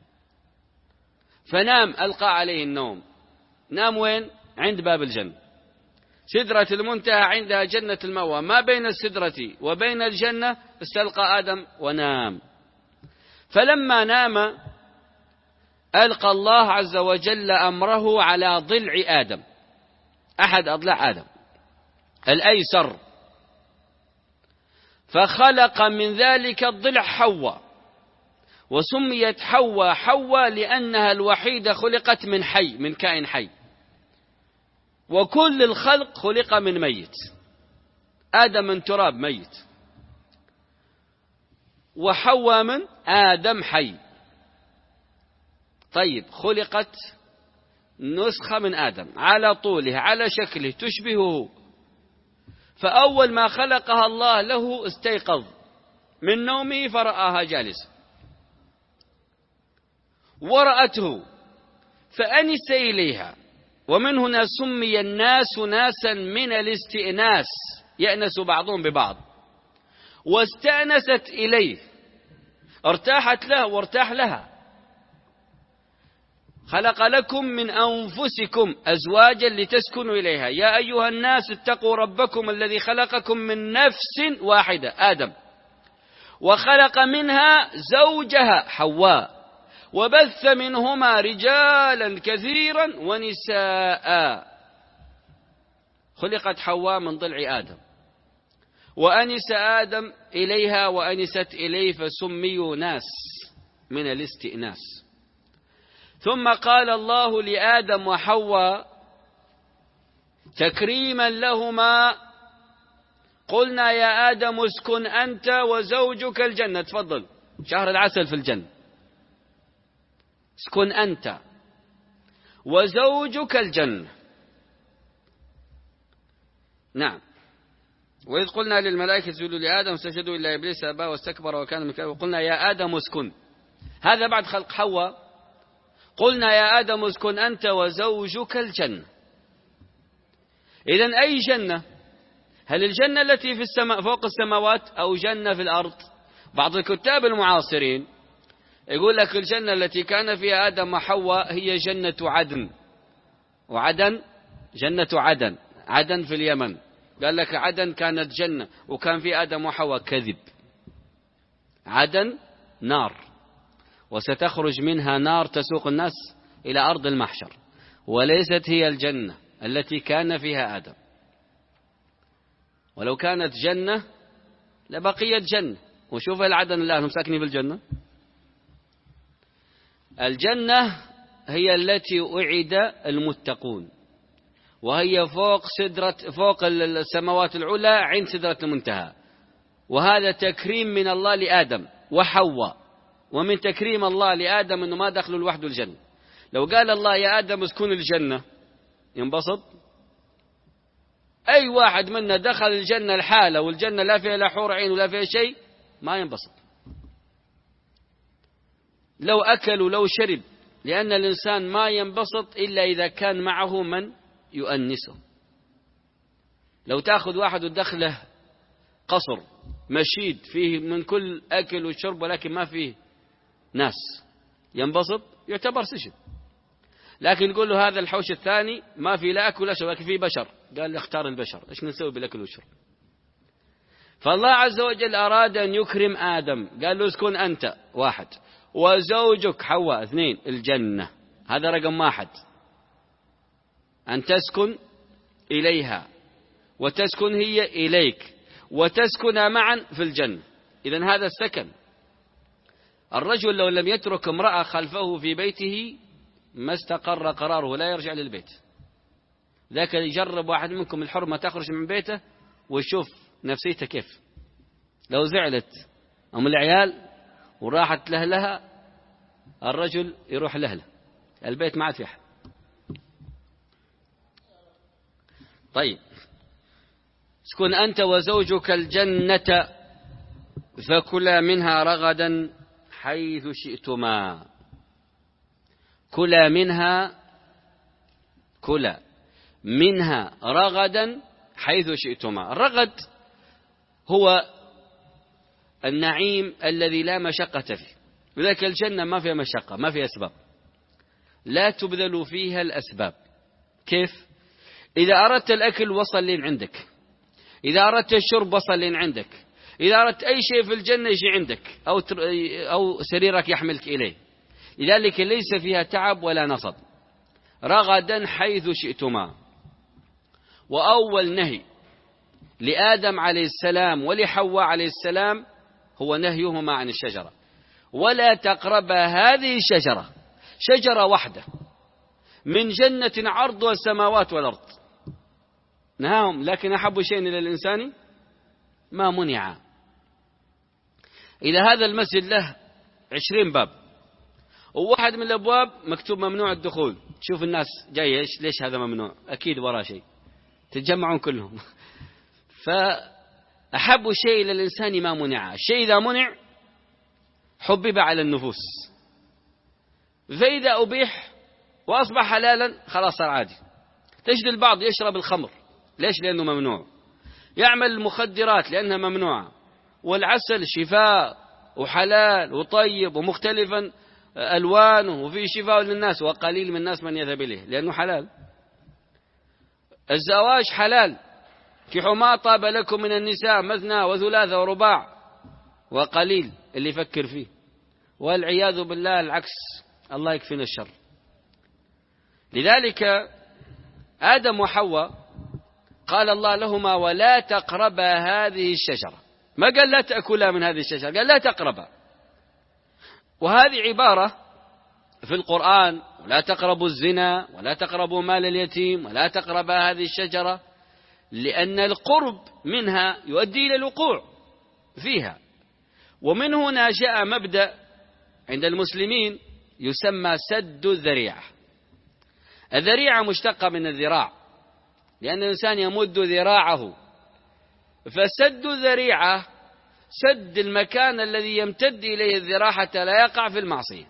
فنام، ألقى عليه النوم. نام وين؟ عند باب الجنة، سدرة المنتهى، عندها جنة المأوى، ما بين السدرة وبين الجنة استلقى آدم ونام. فلما نام ألقى الله عز وجل أمره على ضلع آدم، أحد أضلاع آدم الأيسر، فخلق من ذلك الضلع حواء، وسميت حواء حواء لأنها الوحيدة خلقت من حي، من كائن حي، وكل الخلق خلق من ميت. آدم من تراب ميت، وحواء من آدم حي. طيب، خلقت نسخة من آدم على طوله على شكله تشبهه، فأول ما خلقها الله له استيقظ من نومه فرآها جالسا، ورأته فأنس إليها، ومن هنا سمي الناس ناسا من الاستئناس، يأنس بعضهم ببعض، واستأنست إليه، ارتاحت له وارتاح لها. خلق لكم من أنفسكم أزواجا لتسكنوا إليها، يا أيها الناس اتقوا ربكم الذي خلقكم من نفس واحدة آدم، وخلق منها زوجها حواء، وبث منهما رجالا كثيرا ونساء. خلقت حواء من ضلع آدم، وأنس آدم إليها وأنست إليه، فسميوا ناس من الاستئناس. ثم قال الله لآدم وحواء تكريما لهما: قلنا يا آدم اسكن أنت وزوجك الجنة، تفضل، شهر العسل في الجنة، اسكن أنت وزوجك الجنة. نعم. وإذ قلنا للملائكة اسجدوا لآدم فسجدوا إلا إبليس أبى واستكبر وكان من الكافرين، وقلنا يا آدم اسكن، هذا بعد خلق حواء. قلنا يا آدم اسكن أنت وزوجك الجنة. إذن أي جنة؟ هل الجنة التي في السماء فوق السماوات أو جنة في الأرض؟ بعض الكتاب المعاصرين يقول لك الجنة التي كان فيها آدم وحواء هي جنة عدن، وعدن جنة عدن، عدن في اليمن، قال لك عدن كانت جنة وكان في آدم وحواء. كذب، عدن نار، وستخرج منها نار تسوق الناس إلى أرض المحشر، وليست هي الجنة التي كان فيها آدم. ولو كانت جنة لبقيت جنة. وشوف العدن اللي هم ساكنين في الجنة. الجنة هي التي أعد المتقون، وهي فوق سدرة فوق السماوات العلى عند سدرة المنتهى، وهذا تكريم من الله لآدم وحواء. ومن تكريم الله لآدم أنه ما دخلوا لوحده الجنة. لو قال الله يا آدم اسكن الجنة ينبسط؟ أي واحد منا دخل الجنة الحالة والجنة لا فيها لا حور عين ولا فيها شيء ما ينبسط. لو أكل ولو شرب، لأن الإنسان ما ينبسط إلا إذا كان معه من يؤنسه. لو تأخذ واحد ودخله قصر مشيد فيه من كل أكل وشرب ولكن ما فيه ناس ينبسط، يعتبر سجن. لكن يقول له هذا الحوش الثاني ما فيه لا أكل ولا شرب لكن فيه بشر، قال لي اختار البشر، إيش نسوي بالأكل والشرب؟ فالله عز وجل أراد أن يكرم آدم، قال له اسكن أنت واحد وزوجك حواء اثنين الجنة، هذا رقم واحد، أن تسكن إليها وتسكن هي إليك وتسكن معا في الجنة. إذن هذا السكن. الرجل لو لم يترك امرأة خلفه في بيته ما استقر قراره، لا يرجع للبيت. ذاك يجرب واحد منكم الحرمة تخرج من بيته ويشوف نفسيته كيف. لو زعلت أم العيال وراحت لهلها، الرجل يروح لهله، البيت ما عاد فيه أحد. طيب، اسكن أنت وزوجك الجنة فكلا منها رغدا حيث شئتما. كلا منها كلا منها رغدا حيث شئتما. الرغد هو النعيم الذي لا مشقة فيه، وذلك الجنة ما فيها مشقة، ما فيها أسباب، لا تبذل فيها الأسباب. كيف؟ إذا أردت الأكل وصل لين عندك، إذا أردت الشرب وصل لين عندك، إذا أردت أي شيء في الجنة يجي عندك، أو أو سريرك يحملك إليه. لذلك ليس فيها تعب ولا نصب. رغدا حيث شئتما. وأول نهي لآدم عليه السلام ولحواء عليه السلام هو نهيهما عن الشجرة. ولا تقربا هذه الشجرة، شجرة واحدة من جنة عرضها السماوات والأرض، نهاهم. لكن أحب شيء إلى الإنسان ما منع. إذا هذا المسجد له عشرين باب وواحد من الأبواب مكتوب ممنوع الدخول، تشوف الناس جاية، إيش ليش هذا ممنوع؟ أكيد وراه شيء، تتجمعون كلهم. فأحب شيء إلى الإنسان ما منع. الشيء إذا منع حبب على النفوس، فإذا أبيح وأصبح حلالا خلاص صار عادي. تجد البعض يشرب الخمر، ليش؟ لأنه ممنوع. يعمل المخدرات لأنها ممنوعة. والعسل شفاء وحلال وطيب ومختلفا ألوانه وفيه شفاء للناس، وقليل من الناس من يذهب إليه لأنه حلال. الزواج حلال، كحوا ما طاب لكم من النساء مثنى وثلاثة ورباع، وقليل اللي يفكر فيه. والعياذ بالله العكس، الله يكفينا الشر. لذلك آدم وحواء قال الله لهما ولا تقربا هذه الشجرة، ما قال لا تأكلا من هذه الشجرة، قال لا تقربا. وهذه عبارة في القرآن: ولا تقربوا الزنا ولا تقربوا مال اليتيم ولا تقربا هذه الشجرة، لأن القرب منها يؤدي إلى الوقوع فيها. ومن هنا جاء مبدأ عند المسلمين يسمى سد الذريعة. الذريعة مشتقة من الذراع، لأن الإنسان يمد ذراعه، فسد الذريعة سد المكان الذي يمتد إليه الذراع حتى لا يقع في المعصية.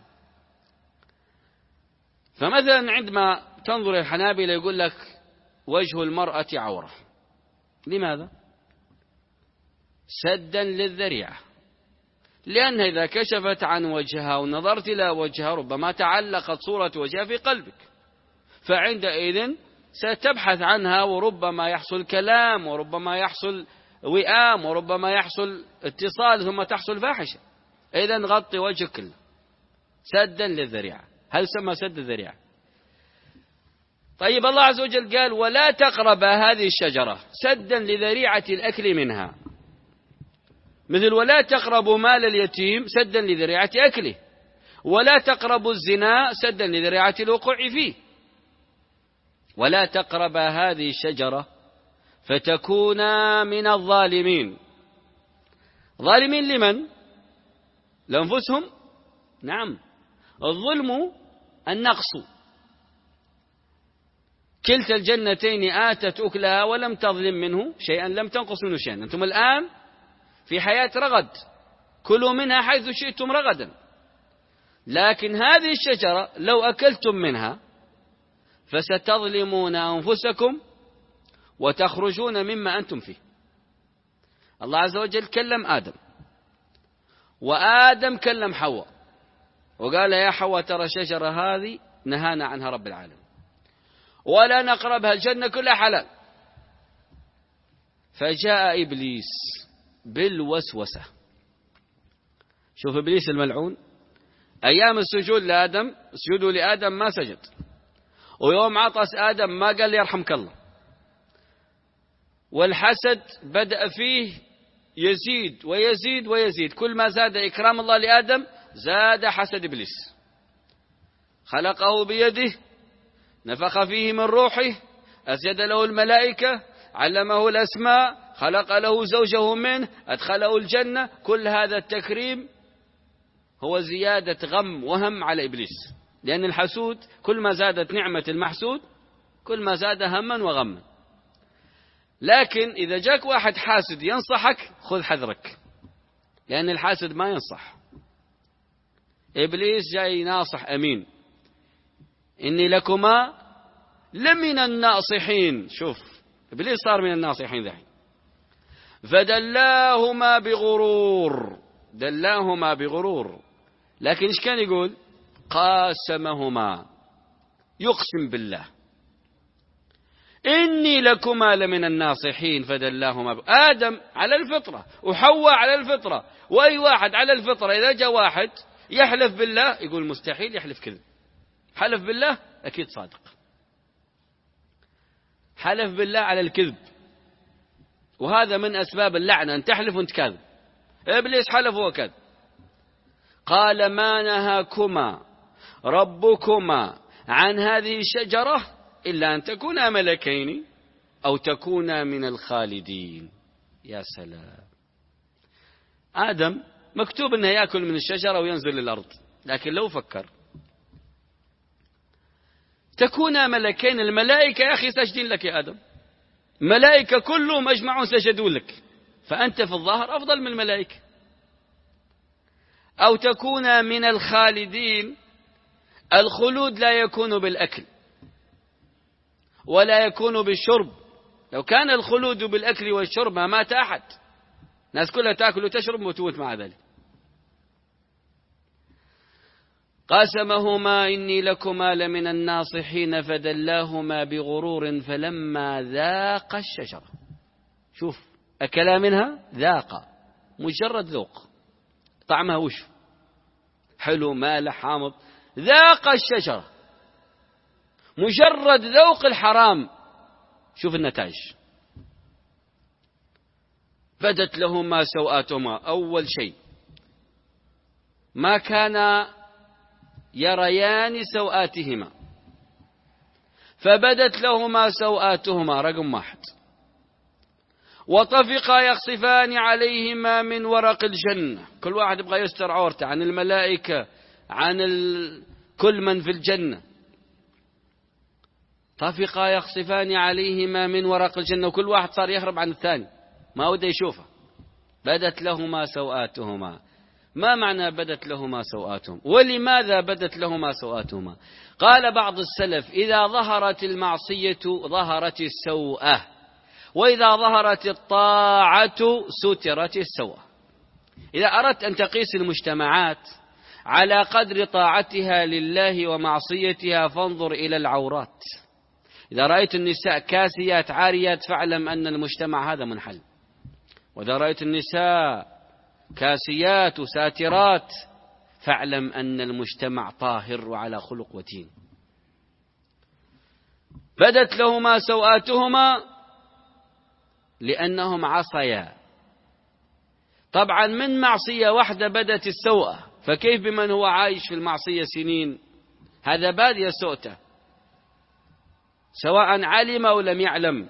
فمثلا عندما تنظر الحنابلة يقول لك وجه المرأة عورة، لماذا؟ سدا للذريعة، لأن إذا كشفت عن وجهها ونظرت إلى وجهها ربما تعلقت صورة وجهها في قلبك، فعندئذ ستبحث عنها، وربما يحصل كلام، وربما يحصل وئام، وربما يحصل اتصال، ثم تحصل فاحشة. إذن غطي وجهك كله سدا للذريعة. هل سمى سد الذريعة؟ طيب الله عز وجل قال ولا تقرب هذه الشجرة سدا لذريعة الأكل منها، مثل ولا تقربوا مال اليتيم سدا لذريعة أكله، ولا تقربوا الزنا سدا لذريعة الوقوع فيه. ولا تقرب هذه الشجرة فتكونا من الظالمين. ظالمين لمن؟ لأنفسهم. نعم، الظلم النقص. كلتا الجنتين آتت أكلها ولم تظلم منه شيئا، لم تنقص منه شيئا. أنتم الآن في حياة رغد، كلوا منها حيث شئتم رغدا. لكن هذه الشجرة لو أكلتم منها فستظلمون أنفسكم وتخرجون مما أنتم فيه. الله عز وجل كلم آدم، وآدم كلم حواء وقال يا حواء ترى الشجرة هذه نهانا عنها رب العالمين ولا نقربها، الجنة كلها حلال. فجاء إبليس بالوسوسة. شوف إبليس الملعون، أيام السجود لآدم سجودوا لآدم ما سجد، ويوم عطس آدم ما قال لي يرحمك الله. والحسد بدأ فيه يزيد ويزيد ويزيد، كل ما زاد إكرام الله لآدم زاد حسد إبليس. خلقه بيده، نفخ فيه من روحه، أسجد له الملائكة، علمه الأسماء، خلق له زوجه منه، أدخله الجنة. كل هذا التكريم هو زيادة غم وهم على إبليس، لأن الحسود كل ما زادت نعمة المحسود كل ما زاد هما وغما. لكن إذا جاك واحد حاسد ينصحك خذ حذرك، لأن الحاسد ما ينصح. إبليس جاي ناصح أمين، إني لكما لمن الناصحين. شوف إبليس صار من الناصحين ذحين. فدلاهما بغرور، دلاهما بغرور. لكن إيش كان يقول؟ قاسمهما، يقسم بالله إني لكما لمن الناصحين فدلاهما. آدم على الفطرة وحواء على الفطرة، وأي واحد على الفطرة إذا جاء واحد يحلف بالله يقول مستحيل يحلف كذب. حلف بالله أكيد صادق. حلف بالله على الكذب، وهذا من أسباب اللعنة أن تحلف وأنت كاذب. إبليس حلف وكذب. قال ما نهاكما ربكما عن هذه الشجرة إلا أن تكونا ملكين أو تكونا من الخالدين. يا سلام. آدم مكتوب أنه يأكل من الشجرة وينزل للأرض، لكن لو فكر تكونا ملكين، الملائكة يا أخي ساجدين لك يا آدم، ملائكة كلهم أجمعون سجدوا لك، فأنت في الظاهر أفضل من الملائكة. أو تكونا من الخالدين، الخلود لا يكون بالأكل ولا يكون بالشرب. لو كان الخلود بالأكل والشرب ما مات أحد، الناس كلها تأكل وتشرب وتموت مع ذلك. قاسمهما إني لكما لمن الناصحين فدلاهما بغرور فلما ذاق الشجرة. شوف أكلا منها، ذاق، مجرد ذوق، طعمها وش؟ حلو مالح حامض. ذاق الشجرة، مجرد ذوق الحرام. شوف النتائج. بدت لهما سوآتهما. أول شيء ما كان يريان سوآتهما فبدت لهما سوآتهما، رقم واحد. وطفقا يخصفان عليهما من ورق الجنة، كل واحد يبغى يستر عورته عن الملائكة عن ال... كل من في الجنة. طفقا يخصفان عليهما من ورق الجنة، وكل واحد صار يهرب عن الثاني ما وده يشوفه. بدت لهما سوآتهما. ما معنى بدت لهما سوآتهم؟ ولماذا بدت لهما سوآتهما؟ قال بعض السلف إذا ظهرت المعصية ظهرت السوءة، وإذا ظهرت الطاعة سترت السوءة. إذا أردت أن تقيس المجتمعات على قدر طاعتها لله ومعصيتها فانظر إلى العورات. إذا رأيت النساء كاسيات عاريات فاعلم أن المجتمع هذا منحل. وإذا رأيت النساء كاسيات وساترات فاعلم أن المجتمع طاهر وعلى خلق وتين. بدت لهما سوآتهما لأنهم عصيا. طبعا من معصية واحدة بدت السوءة، فكيف بمن هو عايش في المعصية سنين؟ هذا بادية سوءته سواء علم أو لم يعلم.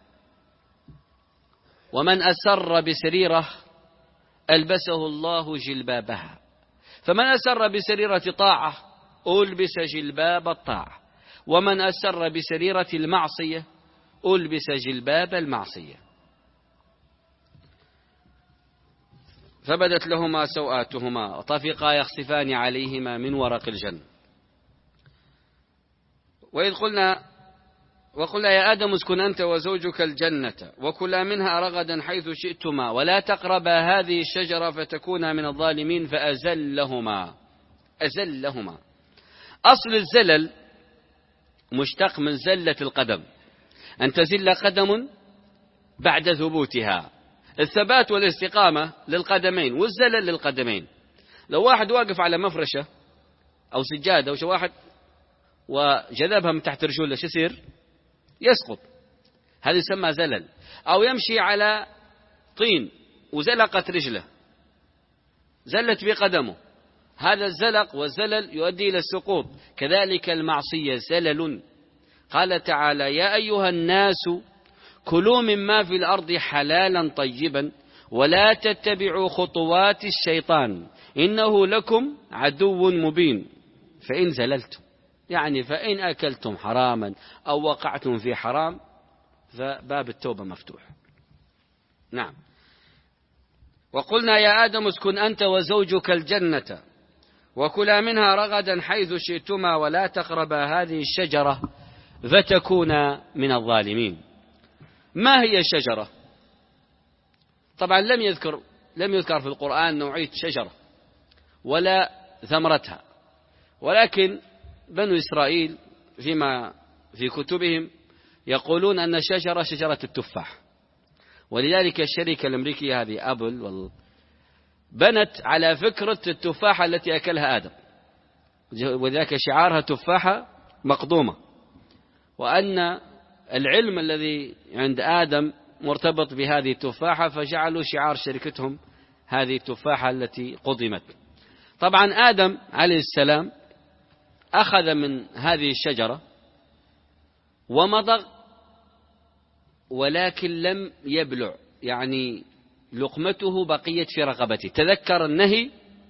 ومن أسر بسريرة ألبسه الله جلبابها، فمن أسر بسريرة طاعة ألبس جلباب الطاعة، ومن أسر بسريرة المعصية ألبس جلباب المعصية. فبدت لهما سوآتهما وطفقا يخصفان عليهما من ورق الجنة. وإذ قلنا وقلنا يا آدم اسكن أنت وزوجك الجنة وكلا منها رغدا حيث شئتما ولا تقربا هذه الشجرة فتكونا من الظالمين فأزلهما أزلهما. أصل الزلل مشتق من زلة القدم، أن تزل قدم بعد ثبوتها. الثبات والاستقامة للقدمين والزلل للقدمين. لو واحد واقف على مفرشة أو سجادة وش واحد وجذبها من تحت رجوله شو يصير؟ يسقط، هذا يسمى زلل. أو يمشي على طين وزلقت رجله زلت بقدمه، هذا الزلق والزلل يؤدي إلى السقوط. كذلك المعصية زلل. قال تعالى يا أيها الناس كلوا مما في الأرض حلالا طيبا ولا تتبعوا خطوات الشيطان إنه لكم عدو مبين. فإن زللتم يعني فإن أكلتم حراما أو وقعتم في حرام فباب التوبة مفتوح. نعم. وقلنا يا آدم اسكن أنت وزوجك الجنة وكلا منها رغدا حيث شئتما ولا تقربا هذه الشجرة فتكونا من الظالمين. ما هي الشجرة؟ طبعا لم يذكر لم يذكر في القرآن نوعية شجرة ولا ثمرتها، ولكن بنو إسرائيل فيما في كتبهم يقولون أن الشجرة شجرة التفاح، ولذلك الشركة الأمريكية هذه أبل بنت على فكرة التفاحة التي أكلها آدم، وذلك شعارها تفاحة مقدومة، وأن العلم الذي عند آدم مرتبط بهذه التفاحة فجعلوا شعار شركتهم هذه التفاحة التي قدمت. طبعا آدم عليه السلام أخذ من هذه الشجرة ومضغ ولكن لم يبلع، يعني لقمته بقيت في رقبته، تذكر النهي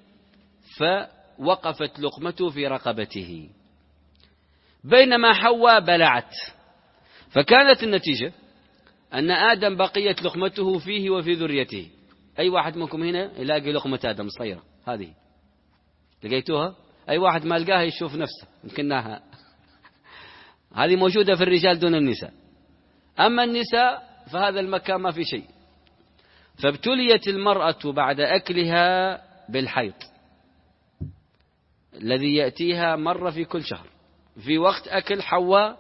فوقفت لقمته في رقبته، بينما حواء بلعت، فكانت النتيجة أن آدم بقيت لقمته فيه وفي ذريته. أي واحد منكم هنا يلاقي لقمة آدم صغيرة هذه لقيتوها؟ أي واحد ما لقاها يشوف نفسه يمكنها هذه موجودة في الرجال دون النساء، أما النساء فهذا المكان ما في شيء. فابتليت المرأة بعد أكلها بالحيض الذي يأتيها مرة في كل شهر في وقت أكل حواء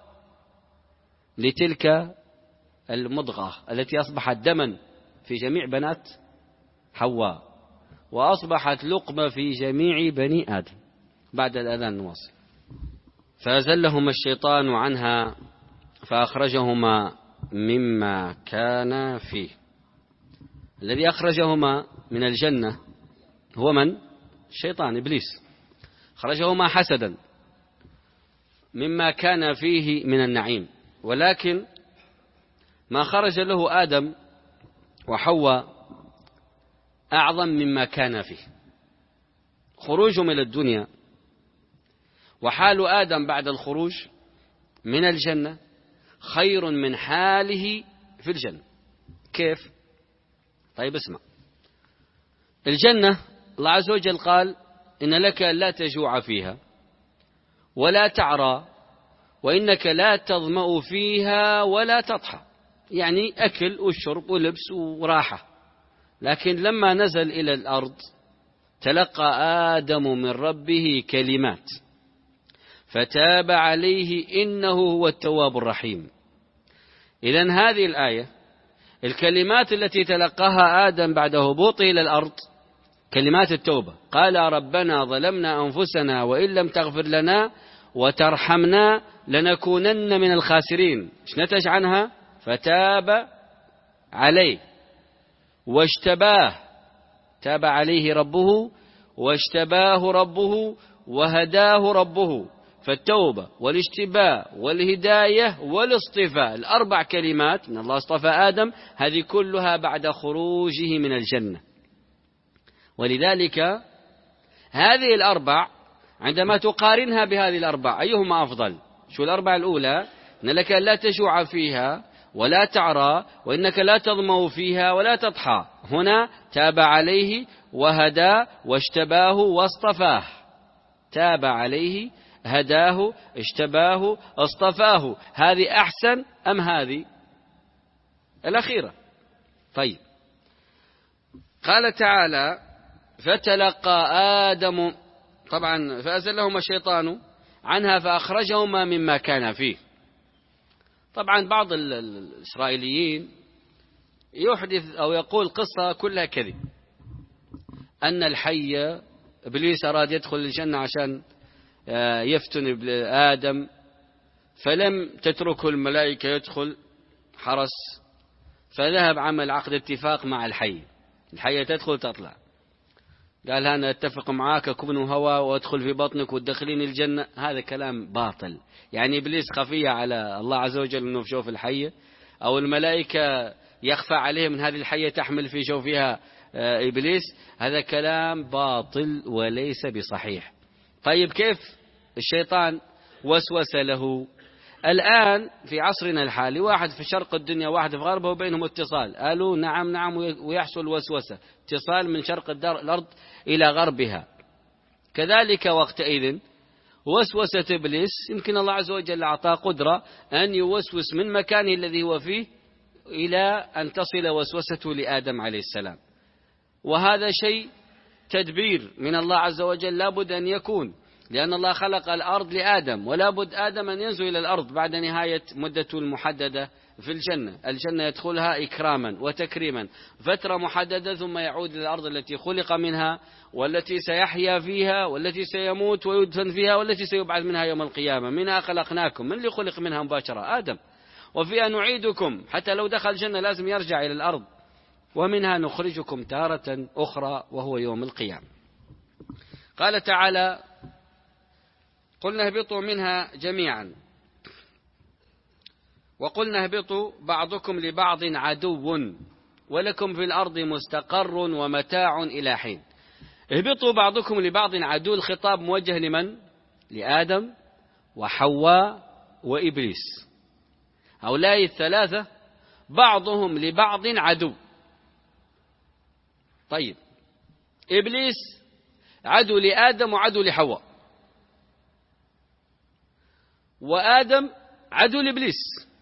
لتلك المضغة التي أصبحت دما في جميع بنات حواء وأصبحت لقمة في جميع بني آدم. بعد الأذان نواصل. فأزلهما الشيطان عنها فأخرجهما مما كان فيه. الذي أخرجهما من الجنة هو من؟ الشيطان إبليس. خرجهما حسدا مما كان فيه من النعيم، ولكن ما خرج له آدم وحواء أعظم مما كان فيه. خروجهم إلى الدنيا وحال آدم بعد الخروج من الجنة خير من حاله في الجنة. كيف؟ طيب اسمع. الجنة الله عز وجل قال إن لك لا تجوع فيها ولا تعرى وإنك لا تظمأ فيها ولا تضحى، يعني أكل وشرب ولبس وراحة. لكن لما نزل إلى الأرض تلقى آدم من ربه كلمات فتاب عليه إنه هو التواب الرحيم. إذن هذه الآية الكلمات التي تلقاها آدم بعد هبوطه إلى الأرض كلمات التوبة. قال ربنا ظلمنا أنفسنا وإن لم تغفر لنا وترحمنا لنكونن من الخاسرين. ايش نتج عنها؟ فتاب عليه واشتباه، تاب عليه ربه واشتباه ربه وهداه ربه. فالتوبة والاشتباه والهداية والاصطفاء الأربع كلمات من الله اصطفى آدم، هذه كلها بعد خروجه من الجنة. ولذلك هذه الأربع عندما تقارنها بهذه الأربع أيهما أفضل؟ شو الأربع الأولى؟ أن لك لا تجوع فيها ولا تعرى وإنك لا تظمأ فيها ولا تضحى. هنا تاب عليه وهداه واشتباه واصطفاه. تاب عليه هداه اشتباه اصطفاه. هذه أحسن أم هذه الأخيرة؟ طيب، قال تعالى فتلقى آدم، طبعا فأزلهما الشيطان عنها فأخرجهما مما كان فيه. طبعا بعض الإسرائيليين يحدث أو يقول قصة كلها كذب، أن الحي إبليس أراد يدخل الجنة عشان يفتن آدم، فلم تتركه الملائكة يدخل حرس، فذهب عمل عقد اتفاق مع الحي. الحية تدخل تطلع، قال أنا أتفق معاك كبن هوا وأدخل في بطنك وتدخلين الجنة. هذا كلام باطل. يعني إبليس خفية على الله عز وجل أنه في جوف الحية، أو الملائكة يخفى عليهم من هذه الحية تحمل في جوفها إبليس. هذا كلام باطل وليس بصحيح. طيب كيف الشيطان وسوس له؟ الآن في عصرنا الحالي واحد في شرق الدنيا واحد في غربها وبينهم اتصال، قالوا نعم نعم ويحصل وسوسة، اتصال من شرق الأرض إلى غربها. كذلك وقتئذ وسوسة إبليس، يمكن الله عز وجل أعطاه قدرة أن يوسوس من مكانه الذي هو فيه إلى أن تصل وسوسته لآدم عليه السلام. وهذا شيء تدبير من الله عز وجل لابد أن يكون، لأن الله خلق الأرض لآدم، ولا بد آدم أن ينزل إلى الأرض بعد نهاية مدته المحددة في الجنة. الجنة يدخلها إكراما وتكريما فترة محددة، ثم يعود إلى الأرض التي خلق منها والتي سيحيا فيها والتي سيموت ويدفن فيها والتي سيبعث منها يوم القيامة. منها خلقناكم، من اللي خلق منها مباشرة؟ آدم. وفيها نعيدكم، حتى لو دخل الجنة لازم يرجع إلى الأرض. ومنها نخرجكم تارة أخرى وهو يوم القيامة. قال تعالى قلنا اهبطوا منها جميعا، وقلنا اهبطوا بعضكم لبعض عدو ولكم في الأرض مستقر ومتاع إلى حين. اهبطوا بعضكم لبعض عدو، الخطاب موجه لمن؟ لآدم وحواء وإبليس. هؤلاء الثلاثة بعضهم لبعض عدو. طيب، إبليس عدو لآدم وعدو لحواء، وآدم عدو لإبليس،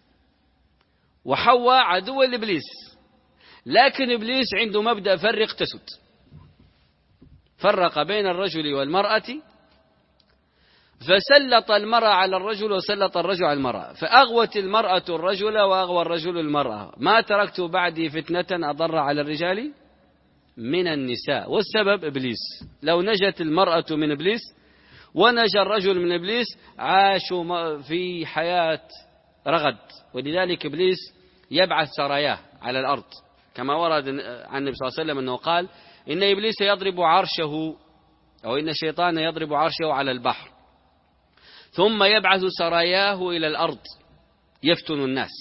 وحواء عدو لإبليس. لكن إبليس عنده مبدأ فرق تسد، فرق بين الرجل والمرأة، فسلط المرأة على الرجل وسلط الرجل على المرأة، فأغوت المرأة الرجل وأغوى الرجل المرأة. ما تركت بعدي فتنة أضر على الرجال من النساء، والسبب إبليس. لو نجت المرأة من إبليس ونجا الرجل من إبليس عاشوا في حياة رغد. ولذلك إبليس يبعث سراياه على الأرض، كما ورد عن النبي صلى الله عليه وسلم أنه قال إن إبليس يضرب عرشه، أو إن الشيطان يضرب عرشه على البحر، ثم يبعث سراياه إلى الأرض يفتن الناس،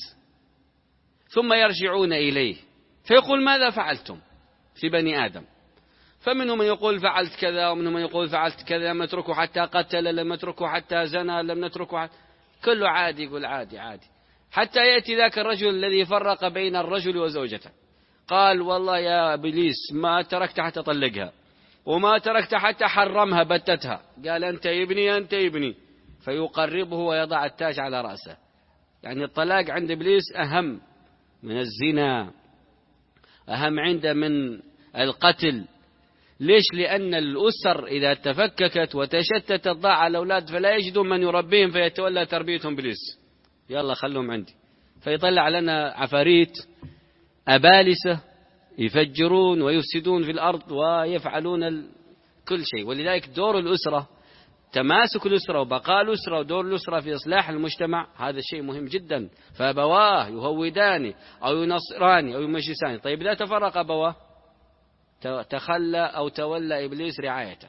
ثم يرجعون إليه فيقول ماذا فعلتم في بني آدم؟ فمنهم من يقول فعلت كذا، ومنهم من يقول فعلت كذا، لم نتركه حتى قتل، لم نتركه حتى زنى، لم نتركه حتى... كله عادي، يقول عادي عادي، حتى يأتي ذاك الرجل الذي فرق بين الرجل وزوجته، قال والله يا إبليس ما تركت حتى طلقها، وما تركت حتى حرمها بتتها، قال أنت ابني أنت ابني، فيقربه ويضع التاج على رأسه. يعني الطلاق عند إبليس أهم من الزنا، أهم عنده من القتل. ليش؟ لأن الأسر إذا تفككت وتشتتت ضاع الأولاد، فلا يجدون من يربيهم، فيتولى تربيتهم إبليس. يلا خلهم عندي، فيطلع لنا عفاريت أبالسة يفجرون ويفسدون في الأرض ويفعلون كل شيء. ولذلك دور الأسرة، تماسك الأسرة وبقاء الأسرة ودور الأسرة في إصلاح المجتمع، هذا شيء مهم جدا. فأبواه يهودان أو ينصران أو يمجسان. طيب إذا تفرق أبواه تخلى أو تولى إبليس رعايته.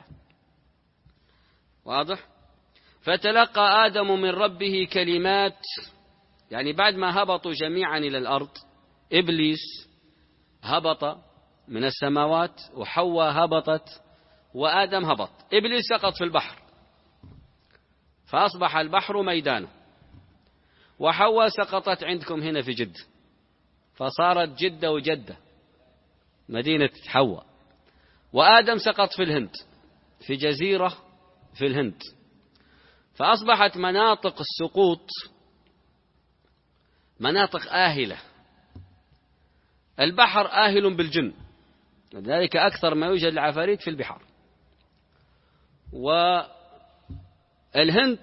واضح؟ فتلقى آدم من ربه كلمات، يعني بعد ما هبطوا جميعا إلى الأرض، إبليس هبط من السماوات، وحواء هبطت، وآدم هبط. إبليس سقط في البحر فأصبح البحر ميدانه، وحواء سقطت عندكم هنا في جد فصارت جدة وجدة مدينة حواء. وآدم سقط في الهند، في جزيرة في الهند، فأصبحت مناطق السقوط مناطق آهلة. البحر آهل بالجن، لذلك أكثر ما يوجد العفاريت في البحار. والهند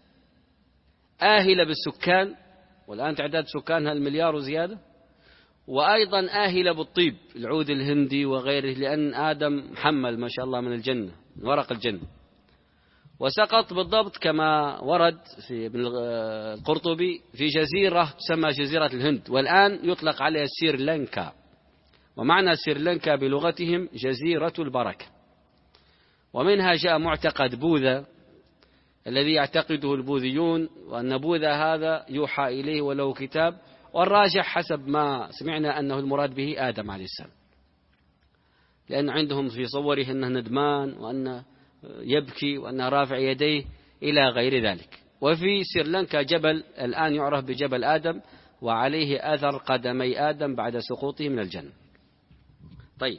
آهلة بالسكان، والآن تعداد سكانها المليار وزيادة، وأيضا آهلة بالطيب، العود الهندي وغيره، لأن آدم محمل ما شاء الله من الجنة، من ورق الجنة. وسقط بالضبط كما ورد في ابن القرطبي في جزيرة تسمى جزيرة الهند، والآن يطلق عليها سريلانكا، ومعنى سريلانكا بلغتهم جزيرة البركة. ومنها جاء معتقد بوذا الذي يعتقده البوذيون، وأن بوذا هذا يوحى إليه وله كتاب، والراجح حسب ما سمعنا أنه المراد به آدم عليه السلام، لأن عندهم في صوره أنه ندمان وأنه يبكي وأنه رافع يديه إلى غير ذلك. وفي سريلانكا جبل الآن يعرف بجبل آدم، وعليه أثر قدمي آدم بعد سقوطه من الجنة. طيب،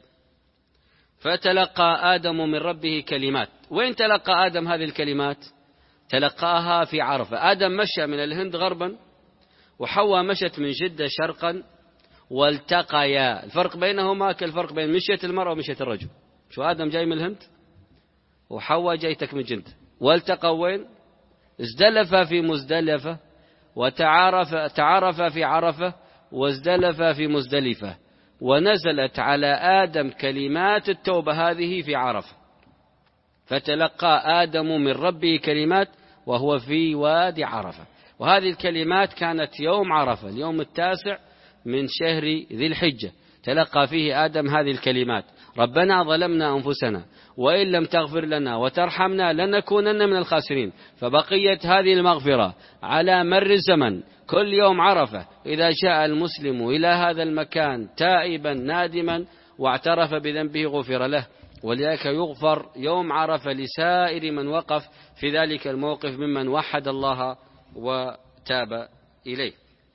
فتلقى آدم من ربه كلمات. وين تلقى آدم هذه الكلمات؟ تلقاها في عرفة. آدم مشى من الهند غربا، وحواء مشت من جدة شرقا، والتقيا. الفرق بينهما كالفرق بين مشية المرأة ومشية الرجل. شو آدم جاي من الهند وحواء جايتك من جدة، والتقوا وين؟ ازدلف في مزدلفة، وتعارف تعارف في عرفة، وازدلف في مزدلفة. ونزلت على آدم كلمات التوبة هذه في عرفة. فتلقى آدم من ربه كلمات وهو في وادي عرفة. وهذه الكلمات كانت يوم عرفة، اليوم التاسع من شهر ذي الحجة، تلقى فيه آدم هذه الكلمات: ربنا ظلمنا أنفسنا وإن لم تغفر لنا وترحمنا لنكونن من الخاسرين. فبقيت هذه المغفرة على مر الزمن، كل يوم عرفة إذا جاء المسلم إلى هذا المكان تائبا نادما واعترف بذنبه غفر له. ولذلك يغفر يوم عرفة لسائر من وقف في ذلك الموقف ممن وحد الله وتاب إليه.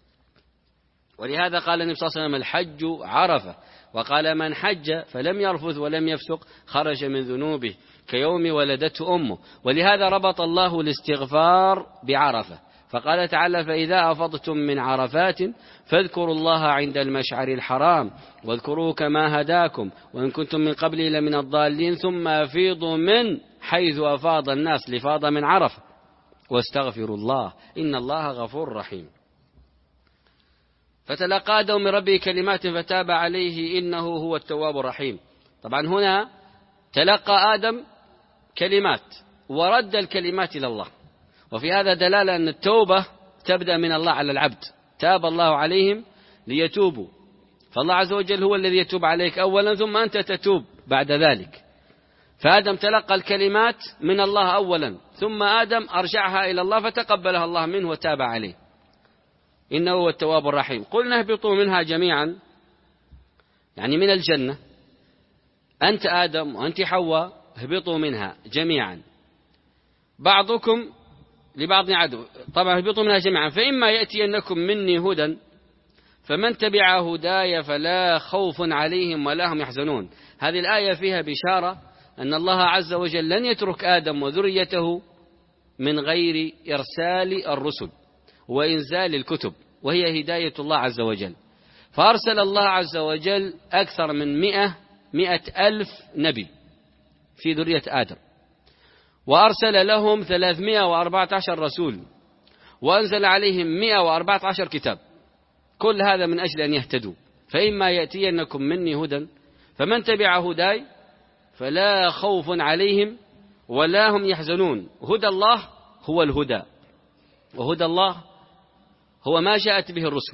ولهذا قال النبي صلى الله عليه وسلم: الحج عرفة. وقال: من حج فلم يرفث ولم يفسق خرج من ذنوبه كيوم ولدته أمه. ولهذا ربط الله الاستغفار بعرفة، فقال تعالى: فإذا أفضتم من عرفات فاذكروا الله عند المشعر الحرام واذكروه كما هداكم وإن كنتم من قبله لمن الضالين ثم أفيضوا من حيث أفاض الناس لفاض من عرفة واستغفروا الله إن الله غفور رحيم. فتلقى آدم من ربه كلمات فتاب عليه إنه هو التواب الرحيم. طبعا هنا تلقى آدم كلمات ورد الكلمات إلى الله، وفي هذا دلالة أن التوبة تبدأ من الله على العبد. تاب الله عليهم ليتوبوا، فالله عز وجل هو الذي يتوب عليك أولا ثم أنت تتوب بعد ذلك. فآدم تلقى الكلمات من الله أولا، ثم آدم أرجعها إلى الله فتقبلها الله منه وتاب عليه إنه هو التواب الرحيم. قلنا: اهبطوا منها جميعا، يعني من الجنة، أنت آدم وأنت حواء، اهبطوا منها جميعا بعضكم لبعض عدو. طبعا اهبطوا منها جميعا، فإما يأتينكم مني هدى فمن تبع هداي فلا خوف عليهم ولا هم يحزنون. هذه الآية فيها بشارة أن الله عز وجل لن يترك آدم وذريته من غير إرسال الرسل وإنزال الكتب، وهي هداية الله عز وجل. فأرسل الله عز وجل أكثر من مئة مئة ألف نبي في ذرية آدم، وأرسل لهم ثلاثمائة وأربعة عشر رسول، وأنزل عليهم مئة وأربعة عشر كتاب، كل هذا من أجل أن يهتدوا. فإما يأتينكم مني هدى فمن تبع هداي فلا خوف عليهم ولا هم يحزنون. هدى الله هو الهدى، وهدى الله هو ما جاءت به الرسل.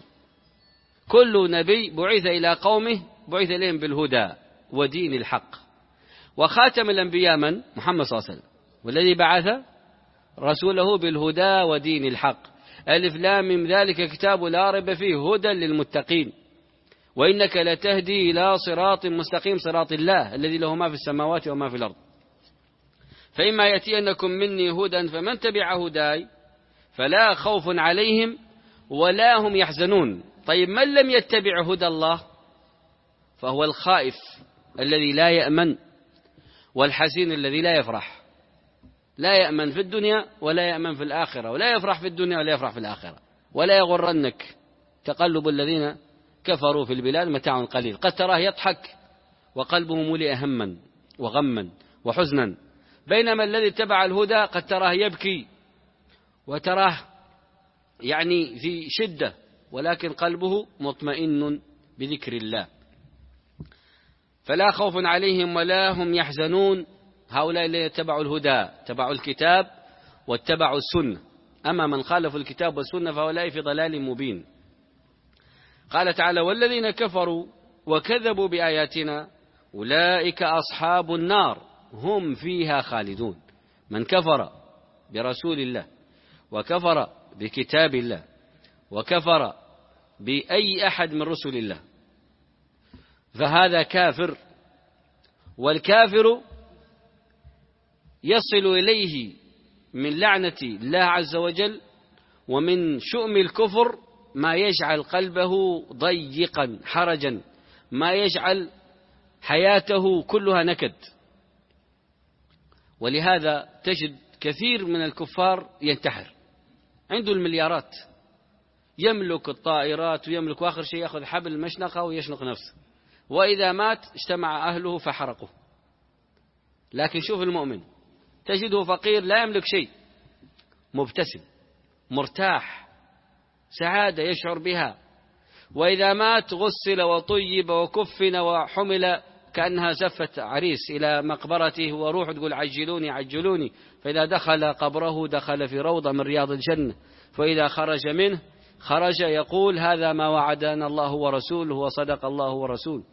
كل نبي بعث إلى قومه بعث إليهم بالهدى ودين الحق. وخاتم الأنبياء من؟ محمد صلى الله عليه وسلم، والذي بعث رسوله بالهدى ودين الحق. ألف لام من ذلك كتاب لا ريب فيه هدى للمتقين وإنك لتهدي إلى صراط مستقيم صراط الله الذي له ما في السماوات وما في الأرض. فإما يأتينكم مني هدى فمن تبع هداي فلا خوف عليهم ولا هم يحزنون. طيب من لم يتبع هدى الله فهو الخائف الذي لا يأمن، والحزين الذي لا يفرح، لا يأمن في الدنيا ولا يأمن في الآخرة، ولا يفرح في الدنيا ولا يفرح في الآخرة. ولا يغرنك تقلب الذين كفروا في البلاد متاع قليل، قد تراه يضحك وقلبه ملئ هما وغما وحزنا، بينما الذي اتبع الهدى قد تراه يبكي وتراه يعني في شدة، ولكن قلبه مطمئن بذكر الله. فلا خوف عليهم ولا هم يحزنون، هؤلاء الذين اتبعوا الهدى، اتبعوا الكتاب واتبعوا السنة. أما من خالف الكتاب والسنة فهؤلاء في ضلال مبين. قال تعالى: والذين كفروا وكذبوا بآياتنا أولئك أصحاب النار هم فيها خالدون. من كفر برسول الله وكفر بكتاب الله وكفر بأي أحد من رسل الله فهذا كافر، والكافر يصل إليه من لعنة الله عز وجل ومن شؤم الكفر ما يجعل قلبه ضيقا حرجا، ما يجعل حياته كلها نكد. ولهذا تجد كثير من الكفار ينتحر، عنده المليارات، يملك الطائرات ويملك، آخر شيء يأخذ حبل المشنقة ويشنق نفسه، وإذا مات اجتمع أهله فحرقوه. لكن شوف المؤمن تجده فقير لا يملك شيء، مبتسم مرتاح، سعادة يشعر بها، وإذا مات غسل وطيب وكفن وحمل كأنها زفة عريس إلى مقبرته، وروح تقول عجلوني عجلوني. فإذا دخل قبره دخل في روضة من رياض الجنة، فإذا خرج منه خرج يقول: هذا ما وعدنا الله ورسوله وصدق الله ورسوله.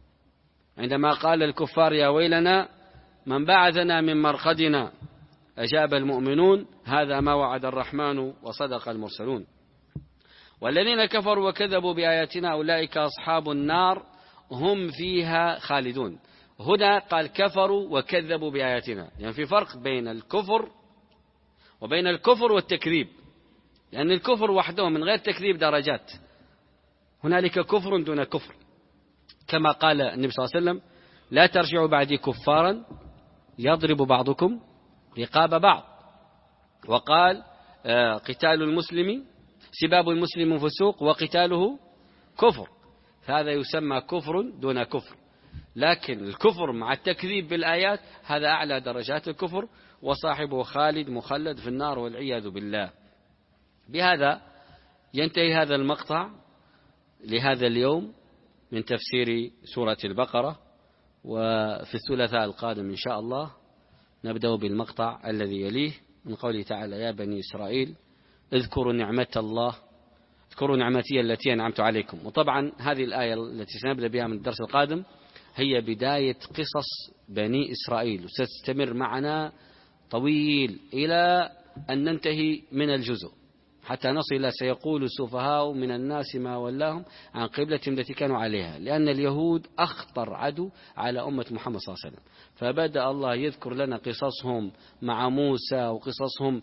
عندما قال الكفار: يا ويلنا من بعثنا من مرقدنا، أجاب المؤمنون: هذا ما وعد الرحمن وصدق المرسلون. والذين كفروا وكذبوا بآياتنا أولئك أصحاب النار هم فيها خالدون. هنا قال كفروا وكذبوا بآياتنا، يعني في فرق بين الكفر وبين الكفر والتكذيب، لأن الكفر وحده من غير تكذيب درجات، هنالك كفر دون كفر، كما قال النبي صلى الله عليه وسلم: لا ترجعوا بعدي كفارا يضرب بعضكم رقاب بعض. وقال: قتال المسلم سباب المسلم فسوق وقتاله كفر. فهذا يسمى كفر دون كفر، لكن الكفر مع التكذيب بالآيات هذا أعلى درجات الكفر، وصاحبه خالد مخلد في النار والعياذ بالله. بهذا ينتهي هذا المقطع لهذا اليوم من تفسير سورة البقرة، وفي الثلاثاء القادم إن شاء الله نبدأ بالمقطع الذي يليه من قوله تعالى: يا بني إسرائيل اذكروا نعمة الله اذكروا نعمتي التي أنعمت عليكم. وطبعا هذه الآية التي سنبدأ بها من الدرس القادم هي بداية قصص بني إسرائيل، وستستمر معنا طويل إلى أن ننتهي من الجزء حتى نصل سيقول السفهاء من الناس ما ولاهم عن قبلتهم التي كانوا عليها، لأن اليهود أخطر عدو على أمة محمد صلى الله عليه وسلم. فبدأ الله يذكر لنا قصصهم مع موسى وقصصهم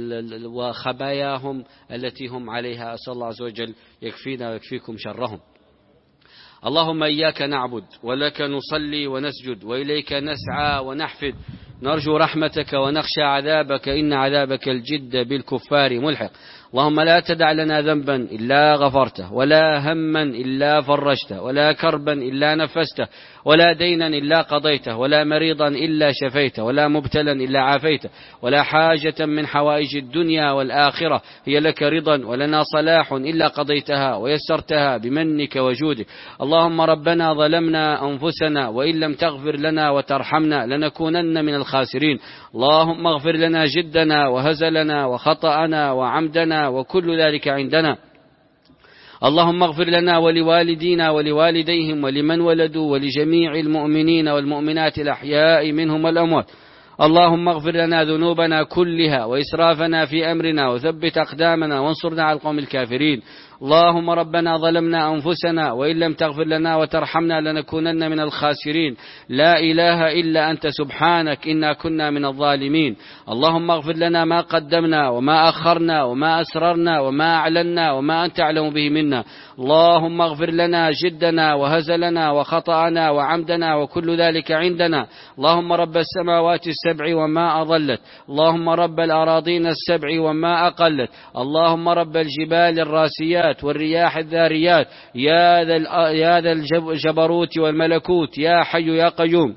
وخباياهم التي هم عليها. أسأل الله عز وجل يكفينا ويكفيكم شرهم. اللهم إياك نعبد ولك نصلي ونسجد وإليك نسعى ونحفد، نرجو رحمتك ونخشى عذابك، إن عذابك الجد بالكفار ملحق. اللهم لا تدع لنا ذنبا إلا غفرته، ولا هما إلا فرجته، ولا كربا إلا نفسته، ولا دينا إلا قضيته، ولا مريضا إلا شفيته، ولا مبتلا إلا عافيته، ولا حاجة من حوائج الدنيا والآخرة هي لك رضا ولنا صلاح إلا قضيتها ويسرتها بمنك وجودك. اللهم ربنا ظلمنا أنفسنا وإن لم تغفر لنا وترحمنا لنكونن من الخاسرين. اللهم اغفر لنا جدنا وهزلنا وخطأنا وعمدنا وكل ذلك عندنا. اللهم اغفر لنا ولوالدينا ولوالديهم ولمن ولدوا ولجميع المؤمنين والمؤمنات الأحياء منهم والأموات. اللهم اغفر لنا ذنوبنا كلها وإسرافنا في أمرنا وثبت أقدامنا وانصرنا على القوم الكافرين. اللهم ربنا ظلمنا أنفسنا وإن لم تغفر لنا وترحمنا لنكونن من الخاسرين. لا إله إلا أنت سبحانك إنا كنا من الظالمين. اللهم اغفر لنا ما قدمنا وما أخرنا وما أسررنا وما أعلنا وما أنت أعلم به منا. اللهم اغفر لنا جدنا وهزلنا وخطأنا وعمدنا وكل ذلك عندنا. اللهم رب السماوات السبع وما أضلت، اللهم رب الأراضين السبع وما أقلت، اللهم رب الجبال الراسيات والرياح الذاريات، يا ذا الجبروت والملكوت، يا حي يا قيوم.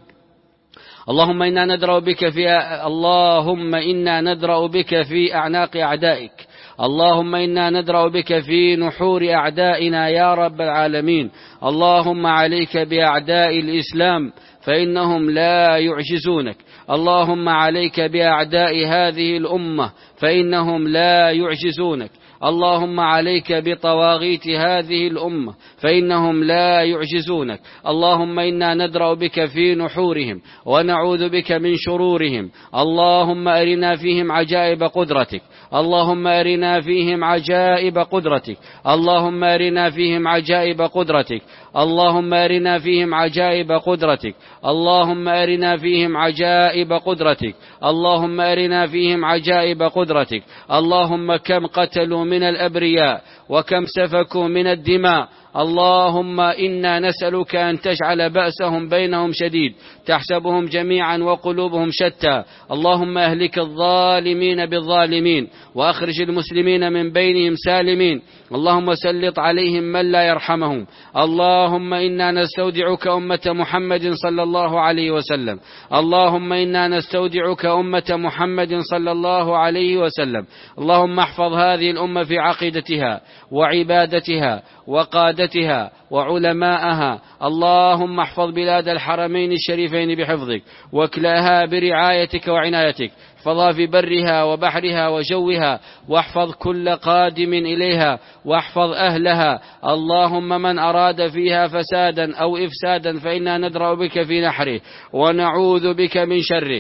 اللهم إنا ندرأ بك في اللهم إنا ندرأ بك في أعناق أعدائك، اللهم إنا ندرأ بك في نحور أعدائنا يا رب العالمين. اللهم عليك بأعداء الإسلام فإنهم لا يعجزونك، اللهم عليك بأعداء هذه الأمة فإنهم لا يعجزونك، اللهم عليك بطواغيت هذه الأمة فإنهم لا يعجزونك. اللهم إنا ندرأ بك في نحورهم ونعوذ بك من شرورهم. اللهم أرنا فيهم عجائب قدرتك، اللهم أرنا فيهم عجائب قدرتك، اللهم أرنا فيهم عجائب قدرتك، اللهم أرنا فيهم عجائب قدرتك، اللهم أرنا فيهم عجائب قدرتك، اللهم أرنا فيهم عجائب قدرتك. اللهم كم قتلوا من الأبرياء وكم سفكوا من الدماء. اللهم إنا نسألك أن تجعل بأسهم بينهم شديد، تحسبهم جميعا وقلوبهم شتى. اللهم أهلك الظالمين بالظالمين وأخرج المسلمين من بينهم سالمين. اللهم سلط عليهم من لا يرحمهم. اللهم إنا نستودعك أمة محمد صلى الله عليه وسلم، اللهم إنا نستودعك أمة محمد صلى الله عليه وسلم. اللهم احفظ هذه الأمة في عقيدتها وعبادتها وقادتها وعلماءها. اللهم احفظ بلاد الحرمين الشريفين بحفظك واكلاها برعايتك وعنايتك، احفظها في برها وبحرها وجوها، واحفظ كل قادم إليها واحفظ أهلها. اللهم من أراد فيها فسادا أو إفسادا فإنا ندرأ بك في نحره ونعوذ بك من شره.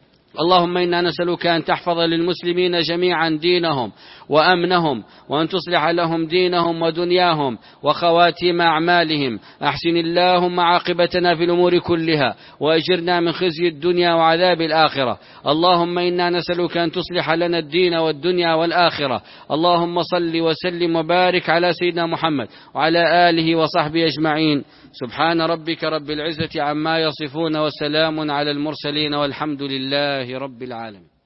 اللهم إنا نسألك أن تحفظ للمسلمين جميعا دينهم وأمنهم، وأن تصلح لهم دينهم ودنياهم وخواتيم أعمالهم. أحسن اللهم عاقبتنا في الأمور كلها وأجرنا من خزي الدنيا وعذاب الآخرة. اللهم إنا نسألك أن تصلح لنا الدين والدنيا والآخرة. اللهم صل وسلم وبارك على سيدنا محمد وعلى آله وصحبه أجمعين. سبحان ربك رب العزة عما يصفون وسلام على المرسلين والحمد لله رب العالمين.